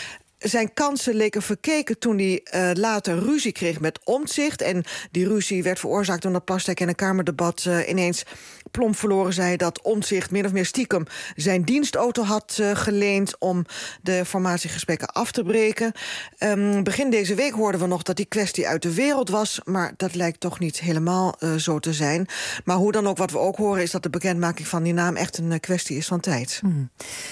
Zijn kansen leken verkeken toen hij uh, later ruzie kreeg met Omtzigt. En die ruzie werd veroorzaakt omdat Plasterk in een Kamerdebat uh, ineens plomp verloren zei dat Omtzigt min of meer stiekem zijn dienstauto had uh, geleend om de formatiegesprekken af te breken. Um, begin deze week hoorden we nog dat die kwestie uit de wereld was, maar dat lijkt toch niet helemaal uh, zo te zijn. Maar hoe dan ook, wat we ook horen is dat de bekendmaking van die naam echt een uh, kwestie is van tijd. Hmm.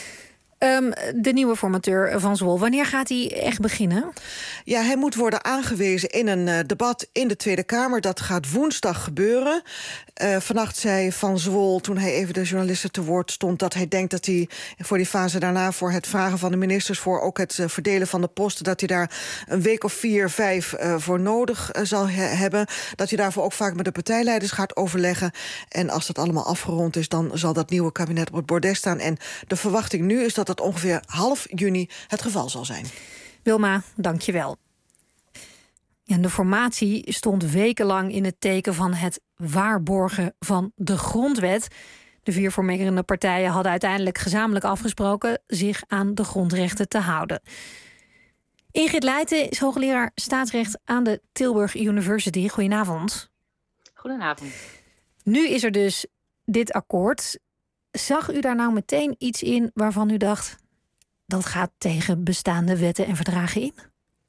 Um, de nieuwe formateur van Zwol, wanneer gaat hij echt beginnen? Ja, hij moet worden aangewezen in een uh, debat in de Tweede Kamer. Dat gaat woensdag gebeuren. Uh, vannacht zei Van Zwol, toen hij even de journalisten te woord stond, dat hij denkt dat hij voor die fase daarna, voor het vragen van de ministers, voor ook het uh, verdelen van de posten, dat hij daar een week of vier, vijf uh, voor nodig uh, zal he- hebben. Dat hij daarvoor ook vaak met de partijleiders gaat overleggen. En als dat allemaal afgerond is, dan zal dat nieuwe kabinet op het bordes staan. En de verwachting nu is dat dat ongeveer half juni het geval zal zijn. Wilma, dank je wel. Ja, de formatie stond wekenlang in het teken van het waarborgen van de grondwet. De vier vormende partijen hadden uiteindelijk gezamenlijk afgesproken zich aan de grondrechten te houden. Ingrid Leijten is hoogleraar staatsrecht aan de Tilburg University. Goedenavond. Goedenavond. Nu is er dus dit akkoord. Zag u daar nou meteen iets in waarvan u dacht, dat gaat tegen bestaande wetten en verdragen in?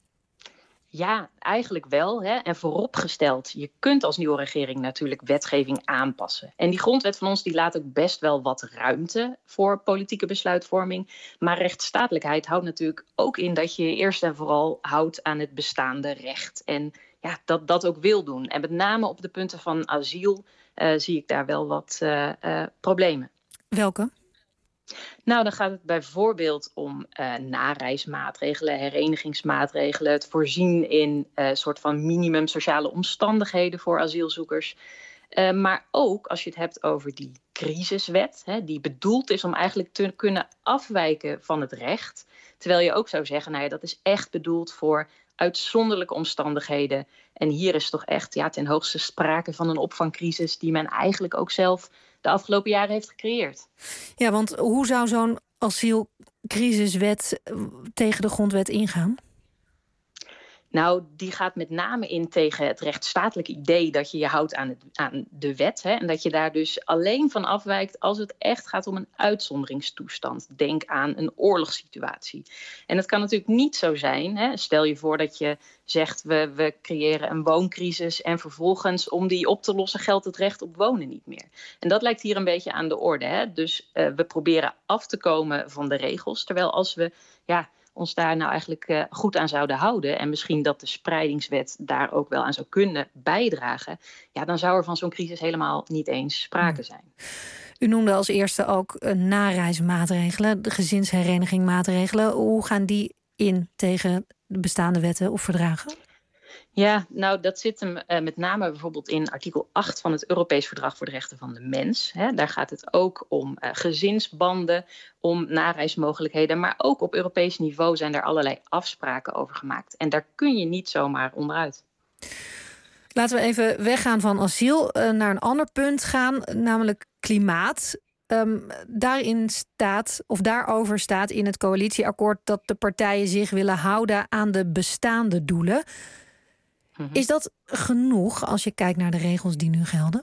Ja, eigenlijk wel. Hè. En vooropgesteld, je kunt als nieuwe regering natuurlijk wetgeving aanpassen. En die grondwet van ons die laat ook best wel wat ruimte voor politieke besluitvorming. Maar rechtsstatelijkheid houdt natuurlijk ook in dat je je eerst en vooral houdt aan het bestaande recht. En ja, dat dat ook wil doen. En met name op de punten van asiel uh, zie ik daar wel wat uh, uh, problemen. Welke? Nou, dan gaat het bijvoorbeeld om uh, nareismaatregelen, herenigingsmaatregelen, het voorzien in een uh, soort van minimum sociale omstandigheden voor asielzoekers. Uh, maar ook als je het hebt over die crisiswet, hè, die bedoeld is om eigenlijk te kunnen afwijken van het recht. Terwijl je ook zou zeggen, nou ja, dat is echt bedoeld voor uitzonderlijke omstandigheden. En hier is toch echt ja, ten hoogste sprake van een opvangcrisis die men eigenlijk ook zelf de afgelopen jaren heeft gecreëerd. Ja, want hoe zou zo'n asielcrisiswet tegen de grondwet ingaan? Nou, die gaat met name in tegen het rechtsstatelijk idee dat je je houdt aan, het, aan de wet. Hè, en dat je daar dus alleen van afwijkt als het echt gaat om een uitzonderingstoestand. Denk aan een oorlogssituatie. En het kan natuurlijk niet zo zijn. Hè, stel je voor dat je zegt we, we creëren een wooncrisis en vervolgens om die op te lossen geldt het recht op wonen niet meer. En dat lijkt hier een beetje aan de orde. Hè? Dus uh, we proberen af te komen van de regels. Terwijl als we ja, ons daar nou eigenlijk uh, goed aan zouden houden en misschien dat de spreidingswet daar ook wel aan zou kunnen bijdragen, ja, dan zou er van zo'n crisis helemaal niet eens sprake zijn. U noemde als eerste ook uh, nareismaatregelen, de gezinsherenigingmaatregelen. Hoe gaan die in tegen de bestaande wetten of verdragen? Ja, nou dat zit hem uh, met name bijvoorbeeld in artikel acht van het Europees Verdrag voor de Rechten van de Mens. Hè. Daar gaat het ook om uh, gezinsbanden, om nareismogelijkheden. Maar ook op Europees niveau zijn er allerlei afspraken over gemaakt. En daar kun je niet zomaar onderuit. Laten we even weggaan van asiel, uh, naar een ander punt gaan, namelijk klimaat. Um, daarin staat, of daarover staat in het coalitieakkoord dat de partijen zich willen houden aan de bestaande doelen. Mm-hmm. Is dat genoeg als je kijkt naar de regels die nu gelden?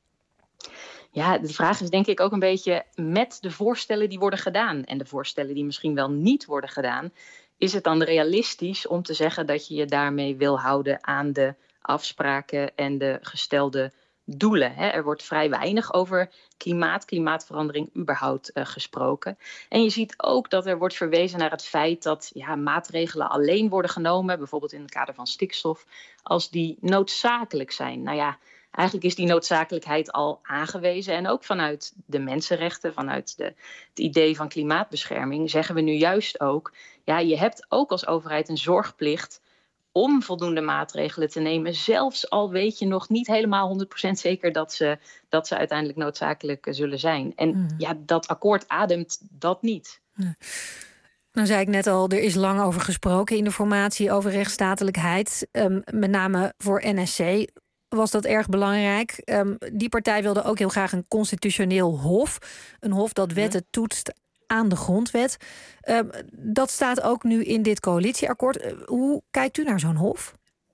Ja, de vraag is denk ik ook een beetje met de voorstellen die worden gedaan en de voorstellen die misschien wel niet worden gedaan, is het dan realistisch om te zeggen dat je je daarmee wil houden aan de afspraken en de gestelde doelen. Hè. Er wordt vrij weinig over klimaat, klimaatverandering überhaupt uh, gesproken. En je ziet ook dat er wordt verwezen naar het feit dat ja, maatregelen alleen worden genomen, bijvoorbeeld in het kader van stikstof, als die noodzakelijk zijn. Nou ja, eigenlijk is die noodzakelijkheid al aangewezen. En ook vanuit de mensenrechten, vanuit de, het idee van klimaatbescherming, zeggen we nu juist ook, ja, je hebt ook als overheid een zorgplicht om voldoende maatregelen te nemen, zelfs al weet je nog niet helemaal honderd procent zeker dat ze, dat ze uiteindelijk noodzakelijk zullen zijn. En mm. ja, dat akkoord ademt dat niet. Ja. Nou zei ik net al, er is lang over gesproken in de formatie over rechtsstatelijkheid. Um, met name voor N S C was dat erg belangrijk. Um, die partij wilde ook heel graag een constitutioneel hof. Een hof dat wetten toetst aan de grondwet. Uh, dat staat ook nu in dit coalitieakkoord. Uh, hoe kijkt u naar zo'n hof?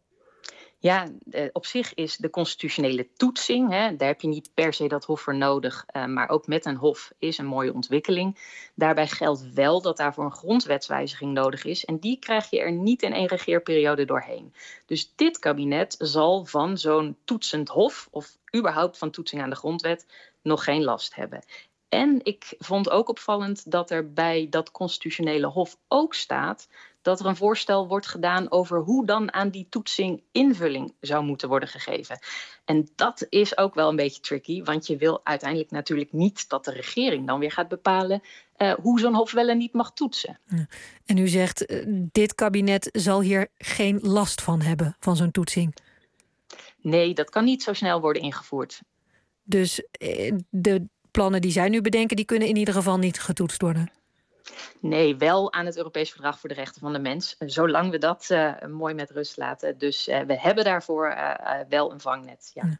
Ja, de, op zich is de constitutionele toetsing, hè, daar heb je niet per se dat hof voor nodig, uh, maar ook met een hof is een mooie ontwikkeling. Daarbij geldt wel dat daarvoor een grondwetswijziging nodig is en die krijg je er niet in één regeerperiode doorheen. Dus dit kabinet zal van zo'n toetsend hof of überhaupt van toetsing aan de grondwet nog geen last hebben. En ik vond ook opvallend dat er bij dat constitutionele hof ook staat dat er een voorstel wordt gedaan over hoe dan aan die toetsing invulling zou moeten worden gegeven. En dat is ook wel een beetje tricky, want je wil uiteindelijk natuurlijk niet dat de regering dan weer gaat bepalen uh, hoe zo'n hof wel en niet mag toetsen. Ja. En u zegt, uh, dit kabinet zal hier geen last van hebben, van zo'n toetsing. Nee, dat kan niet zo snel worden ingevoerd. Dus uh, de plannen die zij nu bedenken, die kunnen in ieder geval niet getoetst worden? Nee, wel aan het Europees Verdrag voor de Rechten van de Mens. Zolang we dat uh, mooi met rust laten. Dus uh, we hebben daarvoor uh, uh, wel een vangnet. Ja.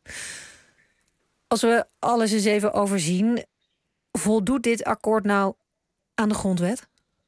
Als we alles eens even overzien, voldoet dit akkoord nou aan de grondwet?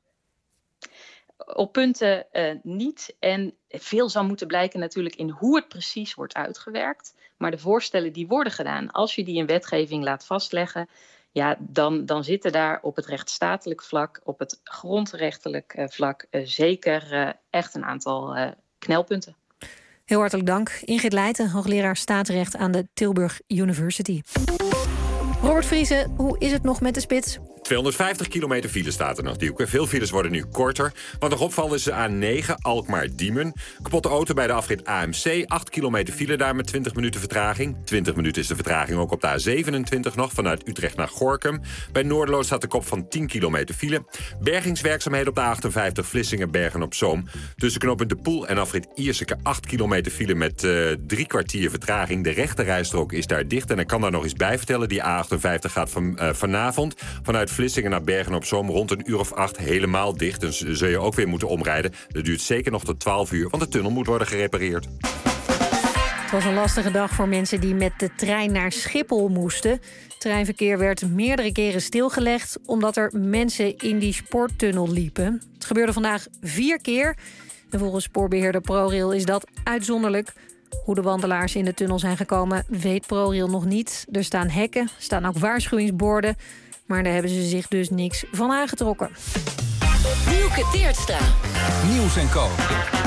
Op punten uh, niet. En veel zal moeten blijken natuurlijk in hoe het precies wordt uitgewerkt. Maar de voorstellen die worden gedaan, als je die in wetgeving laat vastleggen, ja, dan, dan zitten daar op het rechtsstatelijk vlak, op het grondrechtelijk uh, vlak, uh, zeker uh, echt een aantal uh, knelpunten. Heel hartelijk dank. Ingrid Leijten, hoogleraar staatsrecht aan de Tilburg University. Robert Vriese, hoe is het nog met de spits? tweehonderdvijftig kilometer file staat er nog, Dielke. Veel files worden nu korter. Wat nog opvalt is de A negen, Alkmaar-Diemen. Kapotte auto bij de afrit A M C. acht kilometer file daar met twintig minuten vertraging. twintig minuten is de vertraging ook op de A zevenentwintig nog, vanuit Utrecht naar Gorinchem. Bij Noorderloos staat de kop van tien kilometer file. Bergingswerkzaamheden op de A achtenvijftig, Vlissingen-Bergen-op-Zoom. Tussen knooppunt De Poel en afrit Ierseke acht kilometer file met uh, drie kwartier vertraging. De rechterrijstrook is daar dicht. En ik kan daar nog eens bij vertellen, die A achtenvijftig gaat van, uh, vanavond vanuit Vlissingen naar Bergen-op-Zoom rond een uur of acht helemaal dicht. Dus zul je ook weer moeten omrijden. Dat duurt zeker nog tot twaalf uur, want de tunnel moet worden gerepareerd. Het was een lastige dag voor mensen die met de trein naar Schiphol moesten. Het treinverkeer werd meerdere keren stilgelegd omdat er mensen in die spoortunnel liepen. Het gebeurde vandaag vier keer. En volgens spoorbeheerder ProRail is dat uitzonderlijk. Hoe de wandelaars in de tunnel zijn gekomen, weet ProRail nog niet. Er staan hekken, staan ook waarschuwingsborden. Maar daar hebben ze zich dus niks van aangetrokken. Nieuwke Teertstra. Nieuws en Co.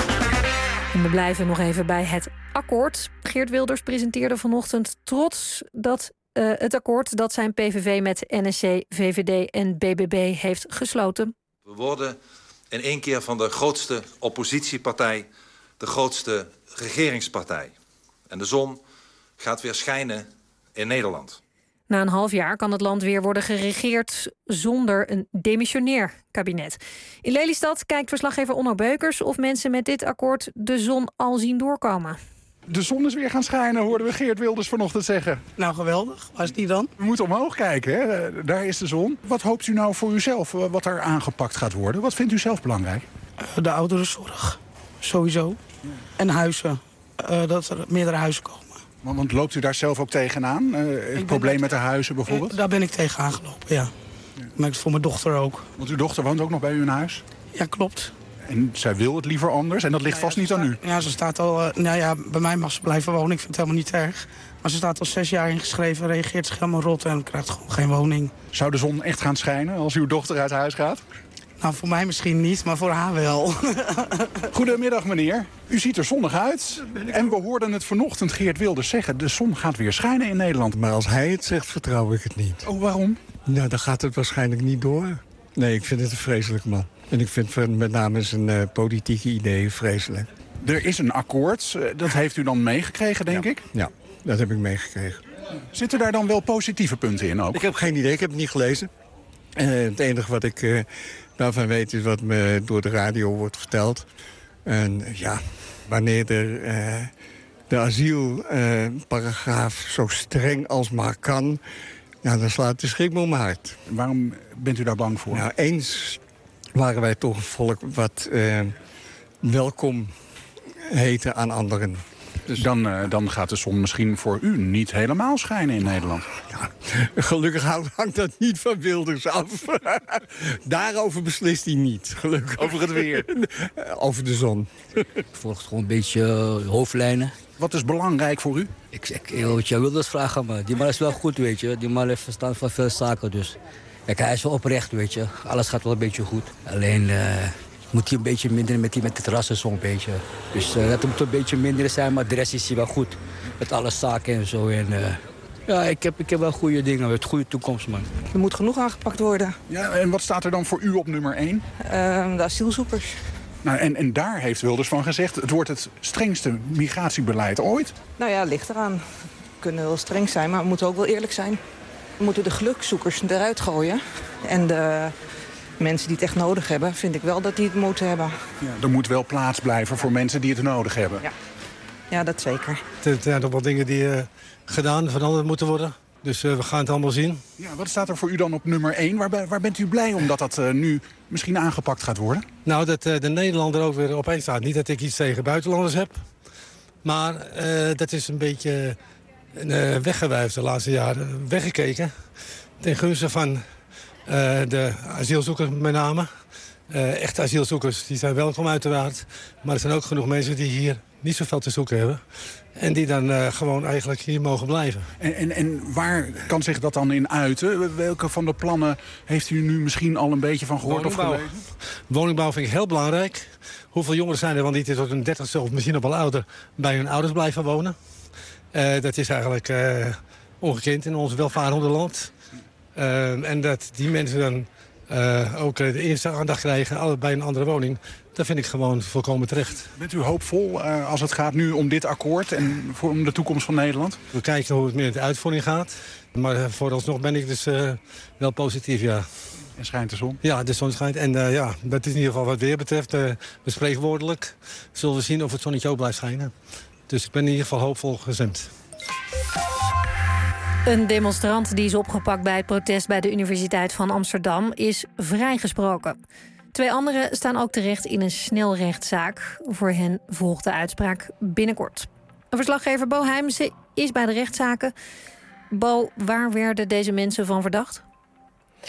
En we blijven nog even bij het akkoord. Geert Wilders presenteerde vanochtend trots dat uh, het akkoord dat zijn P V V met N S C, V V D en B B B heeft gesloten. We worden in één keer van de grootste oppositiepartij de grootste regeringspartij. En de zon gaat weer schijnen in Nederland. Na een half jaar kan het land weer worden geregeerd zonder een demissionair kabinet. In Lelystad kijkt verslaggever Onno Beukers of mensen met dit akkoord de zon al zien doorkomen. De zon is weer gaan schijnen, hoorden we Geert Wilders vanochtend zeggen. Nou, geweldig. Waar is die dan? We moeten omhoog kijken, hè? Daar is de zon. Wat hoopt u nou voor uzelf, wat er aangepakt gaat worden? Wat vindt u zelf belangrijk? De ouderenzorg, sowieso. En huizen, uh, dat er meerdere huizen komen. Want, want loopt u daar zelf ook tegenaan? Uh, het probleem met, met de huizen bijvoorbeeld? Daar ben ik tegenaan gelopen, ja. ja. Maar voor mijn dochter ook. Want uw dochter woont ook nog bij u in huis? Ja, klopt. En zij wil het liever anders en dat ligt nou ja, vast niet aan staat, u? Ja, ze staat al... Uh, nou ja, bij mij mag ze blijven wonen. Ik vind het helemaal niet erg. Maar ze staat al zes jaar ingeschreven, reageert zich helemaal rot en krijgt gewoon geen woning. Zou de zon echt gaan schijnen als uw dochter uit huis gaat? Nou, voor mij misschien niet, maar voor haar wel. Goedemiddag, meneer. U ziet er zonnig uit. En we hoorden het vanochtend Geert Wilders zeggen. De zon gaat weer schijnen in Nederland. Maar als hij het zegt, vertrouw ik het niet. Oh, waarom? Nou, dan gaat het waarschijnlijk niet door. Nee, ik vind het een vreselijk man. En ik vind met name zijn uh, politieke ideeën vreselijk. Er is een akkoord. Dat heeft u dan meegekregen, denk ja. ik? Ja, dat heb ik meegekregen. Zitten daar dan wel positieve punten in ook? Ik heb geen idee, ik heb het niet gelezen. Uh, het enige wat ik uh, daarvan weet is wat me door de radio wordt verteld. En ja, wanneer er uh, de asielparagraaf uh, zo streng als maar kan... Ja, dan slaat de schrik me om mijn hart. Waarom bent u daar bang voor? Nou, eens waren wij toch een volk wat uh, welkom heette aan anderen. Dus dan, uh, dan gaat de zon misschien voor u niet helemaal schijnen in Nederland. Ja, gelukkig hangt dat niet van Wilders af. Daarover beslist hij niet, gelukkig. Over het weer? Over de zon. Ik volg gewoon een beetje uh, hoofdlijnen. Wat is belangrijk voor u? Ik, ik, ik wil je Wilders vragen, maar die man is wel goed, weet je. Die man heeft verstand van veel zaken, dus... Kijk, hij is wel oprecht, weet je. Alles gaat wel een beetje goed. Alleen... Uh, moet hij een beetje minder met, die, met het rassen zo'n beetje. Dus uh, dat moet een beetje minder zijn, maar de rest is hij wel goed. Met alle zaken en zo. En, uh, ja, ik heb, ik heb wel goede dingen, met goede toekomst, man. Er moet genoeg aangepakt worden. Ja, en wat staat er dan voor u op nummer één? Uh, de asielzoekers. Nou, en, en daar heeft Wilders van gezegd... het wordt het strengste migratiebeleid ooit. Nou ja, ligt eraan. We kunnen wel streng zijn, maar we moeten ook wel eerlijk zijn. We moeten de gelukzoekers eruit gooien. En de... mensen die het echt nodig hebben, vind ik wel dat die het moeten hebben. Ja, er moet wel plaats blijven voor mensen die het nodig hebben. Ja, ja dat zeker. Er zijn toch wel dingen die uh, gedaan, veranderd moeten worden. Dus uh, we gaan het allemaal zien. Ja, wat staat er voor u dan op nummer één? Waar, waar bent u blij om dat dat uh, nu misschien aangepakt gaat worden? Nou, dat uh, de Nederlander ook weer op één staat. Niet dat ik iets tegen buitenlanders heb. Maar uh, dat is een beetje uh, weggewuifd de laatste jaren. Weggekeken ten gunste van... Uh, de asielzoekers met name. Uh, echte asielzoekers die zijn welkom uiteraard. Maar er zijn ook genoeg mensen die hier niet zoveel te zoeken hebben. En die dan uh, gewoon eigenlijk hier mogen blijven. En, en, en waar kan zich dat dan in uiten? Welke van de plannen heeft u nu misschien al een beetje van gehoord Woningbouw. of gelezen? Woningbouw vind ik heel belangrijk. Hoeveel jongeren zijn er wel niet tot hun dertigste of misschien nog wel ouder... bij hun ouders blijven wonen? Uh, dat is eigenlijk uh, ongekend in ons welvarende land... Uh, en dat die mensen dan uh, ook uh, de eerste aandacht krijgen bij een andere woning... dat vind ik gewoon volkomen terecht. Bent u hoopvol uh, als het gaat nu om dit akkoord en voor, om de toekomst van Nederland? We kijken hoe het met de uitvoering gaat. Maar uh, vooralsnog ben ik dus uh, wel positief, ja. En schijnt de zon? Ja, de zon schijnt. En uh, ja, dat is in ieder geval wat weer betreft. Uh, bespreekwoordelijk zullen we zien of het zonnetje ook blijft schijnen. Dus ik ben in ieder geval hoopvol gestemd. Een demonstrant die is opgepakt bij het protest bij de Universiteit van Amsterdam is vrijgesproken. Twee anderen staan ook terecht in een snelrechtszaak. Voor hen volgt de uitspraak binnenkort. Een verslaggever Bo Heimse is bij de rechtszaken. Bo, waar werden deze mensen van verdacht?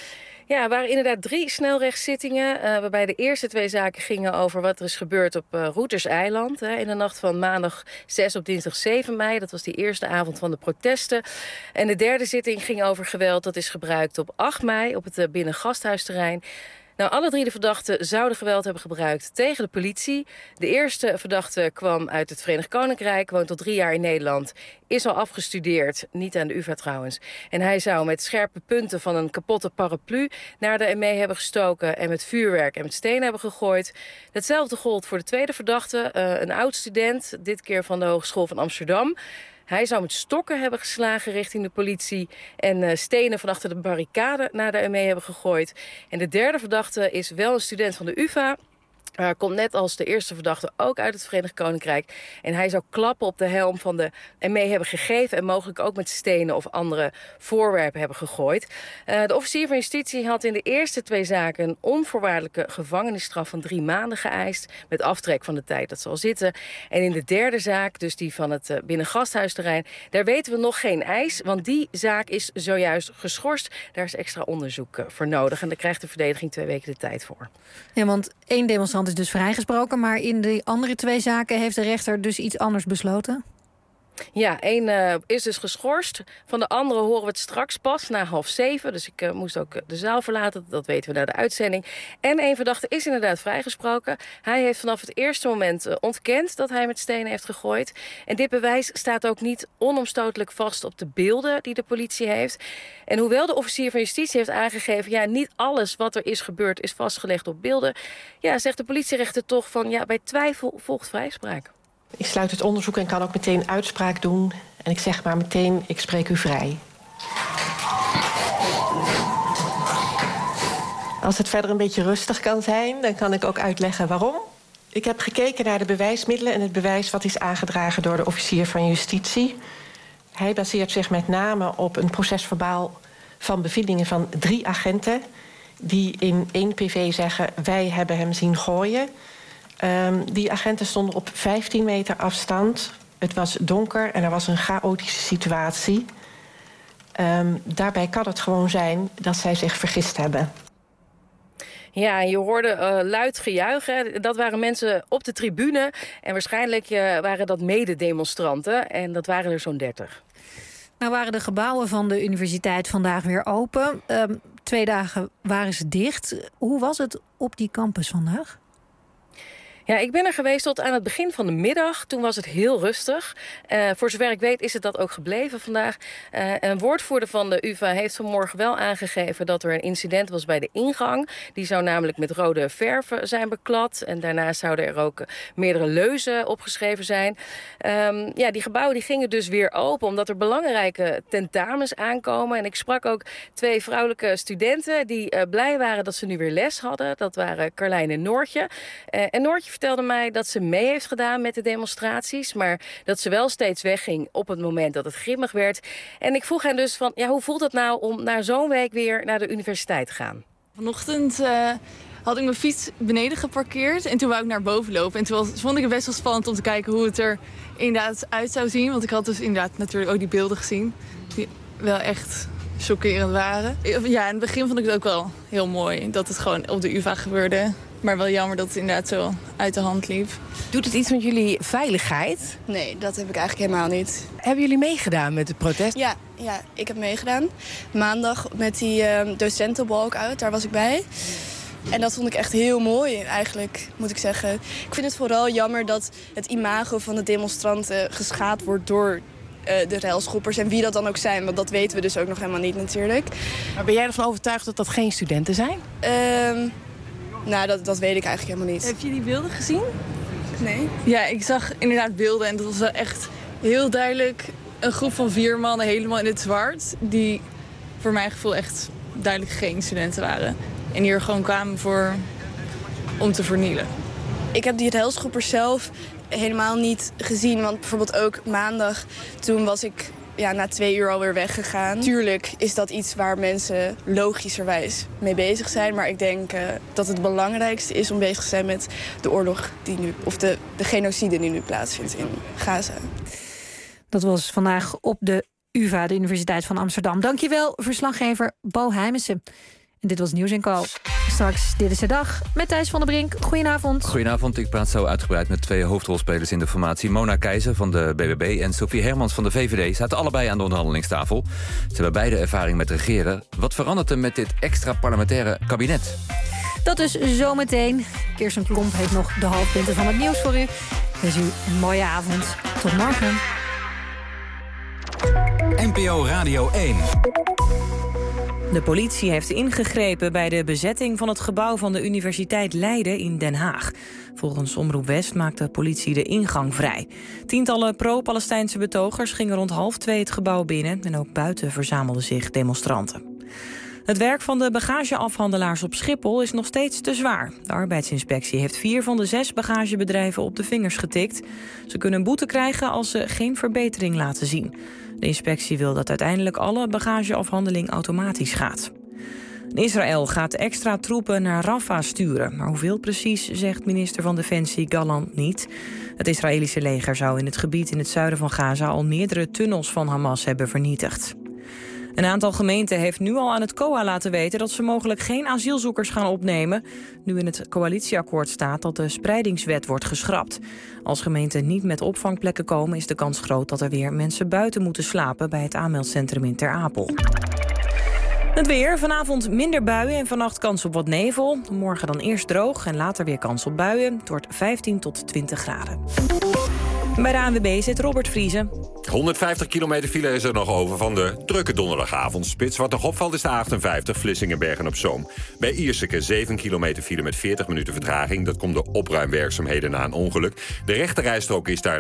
Ja, er waren inderdaad drie snelrechtszittingen. Uh, waarbij de eerste twee zaken gingen over wat er is gebeurd op uh, Routers-eiland. Hè, in de nacht van maandag zes op dinsdag zeven mei. Dat was die eerste avond van de protesten. En de derde zitting ging over geweld dat is gebruikt op acht mei op het uh, binnengasthuisterrein. Nou, alle drie de verdachten zouden geweld hebben gebruikt tegen de politie. De eerste verdachte kwam uit het Verenigd Koninkrijk, woont al drie jaar in Nederland, is al afgestudeerd, niet aan de U vA trouwens. En hij zou met scherpe punten van een kapotte paraplu naar de M E hebben gestoken en met vuurwerk en met stenen hebben gegooid. Hetzelfde gold voor de tweede verdachte, uh, een oud-student, dit keer van de Hogeschool van Amsterdam. Hij zou met stokken hebben geslagen richting de politie en uh, stenen van achter de barricade naar de M E hebben gegooid. En de derde verdachte is wel een student van de U vA. Uh, komt net als de eerste verdachte ook uit het Verenigd Koninkrijk. En hij zou klappen op de helm van de M E hebben gegeven en mogelijk ook met stenen of andere voorwerpen hebben gegooid. Uh, de officier van justitie had in de eerste twee zaken een onvoorwaardelijke gevangenisstraf van drie maanden geëist, met aftrek van de tijd dat ze al zitten. En in de derde zaak, dus die van het uh, binnengasthuisterrein, daar weten we nog geen eis, want die zaak is zojuist geschorst. Daar is extra onderzoek uh, voor nodig en daar krijgt de verdediging twee weken de tijd voor. Ja, want één demonstrant is dus vrijgesproken, maar in de andere twee zaken heeft de rechter dus iets anders besloten? Ja, één uh, is dus geschorst. Van de andere horen we het straks pas, na half zeven. Dus ik uh, moest ook de zaal verlaten, dat weten we na de uitzending. En één verdachte is inderdaad vrijgesproken. Hij heeft vanaf het eerste moment uh, ontkend dat hij met stenen heeft gegooid. En dit bewijs staat ook niet onomstotelijk vast op de beelden die de politie heeft. En hoewel de officier van justitie heeft aangegeven, ja, niet alles wat er is gebeurd is vastgelegd op beelden, ja, zegt de politierechter toch van, ja, bij twijfel volgt vrijspraak. Ik sluit het onderzoek en kan ook meteen uitspraak doen. En ik zeg maar meteen, ik spreek u vrij. Als het verder een beetje rustig kan zijn, dan kan ik ook uitleggen waarom. Ik heb gekeken naar de bewijsmiddelen en het bewijs wat is aangedragen door de officier van justitie. Hij baseert zich met name op een procesverbaal van bevindingen van drie agenten die in één P V zeggen, wij hebben hem zien gooien. Um, die agenten stonden op vijftien meter afstand. Het was donker en er was een chaotische situatie. Um, daarbij kan het gewoon zijn dat zij zich vergist hebben. Ja, je hoorde uh, luid gejuich. Hè. Dat waren mensen op de tribune. En waarschijnlijk uh, waren dat mededemonstranten. En dat waren er zo'n dertig. Nou waren de gebouwen van de universiteit vandaag weer open. Um, twee dagen waren ze dicht. Hoe was het op die campus vandaag? Ja, ik ben er geweest tot aan het begin van de middag. Toen was het heel rustig. Uh, voor zover ik weet is het dat ook gebleven vandaag. Uh, een woordvoerder van de U vA heeft vanmorgen wel aangegeven dat er een incident was bij de ingang. Die zou namelijk met rode verf zijn beklad. En daarna zouden er ook meerdere leuzen opgeschreven zijn. Um, ja, die gebouwen die gingen dus weer open omdat er belangrijke tentamens aankomen. En ik sprak ook twee vrouwelijke studenten die uh, blij waren dat ze nu weer les hadden. Dat waren Carlijn en Noortje. Uh, en Noortje vertelde mij dat ze mee heeft gedaan met de demonstraties, maar dat ze wel steeds wegging op het moment dat het grimmig werd. En ik vroeg hen dus van, ja, hoe voelt het nou om na zo'n week weer naar de universiteit te gaan? Vanochtend uh, had ik mijn fiets beneden geparkeerd en toen wou ik naar boven lopen. En toen was, vond ik het best wel spannend om te kijken hoe het er inderdaad uit zou zien. Want ik had dus inderdaad natuurlijk ook die beelden gezien die wel echt chockerend waren. Ja, in het begin vond ik het ook wel heel mooi dat het gewoon op de U vA gebeurde. Maar wel jammer dat het inderdaad zo uit de hand liep. Doet het iets met jullie veiligheid? Nee, dat heb ik eigenlijk helemaal niet. Hebben jullie meegedaan met het protest? Ja, ja, ik heb meegedaan. Maandag met die uh, docentenwalkout, daar was ik bij. En dat vond ik echt heel mooi eigenlijk, moet ik zeggen. Ik vind het vooral jammer dat het imago van de demonstranten geschaad wordt door uh, de railschoppers. En wie dat dan ook zijn, want dat weten we dus ook nog helemaal niet natuurlijk. Maar ben jij ervan overtuigd dat dat geen studenten zijn? Um, Nou, dat, dat weet ik eigenlijk helemaal niet. Heb je die beelden gezien? Nee. Ja, ik zag inderdaad beelden en dat was wel echt heel duidelijk een groep van vier mannen helemaal in het zwart. Die voor mijn gevoel echt duidelijk geen studenten waren. En hier gewoon kwamen voor om te vernielen. Ik heb die railschoppers zelf helemaal niet gezien. Want bijvoorbeeld ook maandag, toen was ik ja, na twee uur alweer weggegaan. Tuurlijk is dat iets waar mensen logischerwijs mee bezig zijn. Maar ik denk uh, dat het belangrijkste is om bezig te zijn met de oorlog die nu, of de, de genocide die nu plaatsvindt in Gaza. Dat was vandaag op de U vA, de Universiteit van Amsterdam. Dankjewel, verslaggever Bo Heijmensen. En dit was Nieuws en Co. Straks Dit is de Dag met Thijs van der Brink. Goedenavond. Goedenavond, ik praat zo uitgebreid met twee hoofdrolspelers in de formatie. Mona Keizer van de B B B en Sophie Hermans van de V V D... zaten allebei aan de onderhandelingstafel. Ze hebben beide ervaring met regeren. Wat verandert er met dit extra parlementaire kabinet? Dat dus zometeen. Kirsten Klomp heeft nog de hoofdpunten van het nieuws voor u. Wens u een mooie avond. Tot morgen. N P O Radio één. De politie heeft ingegrepen bij de bezetting van het gebouw van de Universiteit Leiden in Den Haag. Volgens Omroep West maakte de politie de ingang vrij. Tientallen pro-Palestijnse betogers gingen rond half twee het gebouw binnen en ook buiten verzamelden zich demonstranten. Het werk van de bagageafhandelaars op Schiphol is nog steeds te zwaar. De arbeidsinspectie heeft vier van de zes bagagebedrijven op de vingers getikt. Ze kunnen een boete krijgen als ze geen verbetering laten zien. De inspectie wil dat uiteindelijk alle bagageafhandeling automatisch gaat. Israël gaat extra troepen naar Rafah sturen. Maar hoeveel precies, zegt minister van Defensie Gallant niet. Het Israëlische leger zou in het gebied in het zuiden van Gaza al meerdere tunnels van Hamas hebben vernietigd. Een aantal gemeenten heeft nu al aan het C O A laten weten dat ze mogelijk geen asielzoekers gaan opnemen, nu in het coalitieakkoord staat dat de spreidingswet wordt geschrapt. Als gemeenten niet met opvangplekken komen, is de kans groot dat er weer mensen buiten moeten slapen bij het aanmeldcentrum in Ter Apel. Het weer, vanavond minder buien en vannacht kans op wat nevel. Morgen dan eerst droog en later weer kans op buien. Het wordt vijftien tot twintig graden. Bij de A N W B zit Robert Vriezen. honderdvijftig kilometer file is er nog over van de drukke donderdagavondspits. Wat nog opvalt is de A achtenvijftig Vlissingen-Bergen-op-Zoom. Bij Ierseke zeven kilometer file met veertig minuten vertraging. Dat komt door opruimwerkzaamheden na een ongeluk. De rechterrijstrook is daar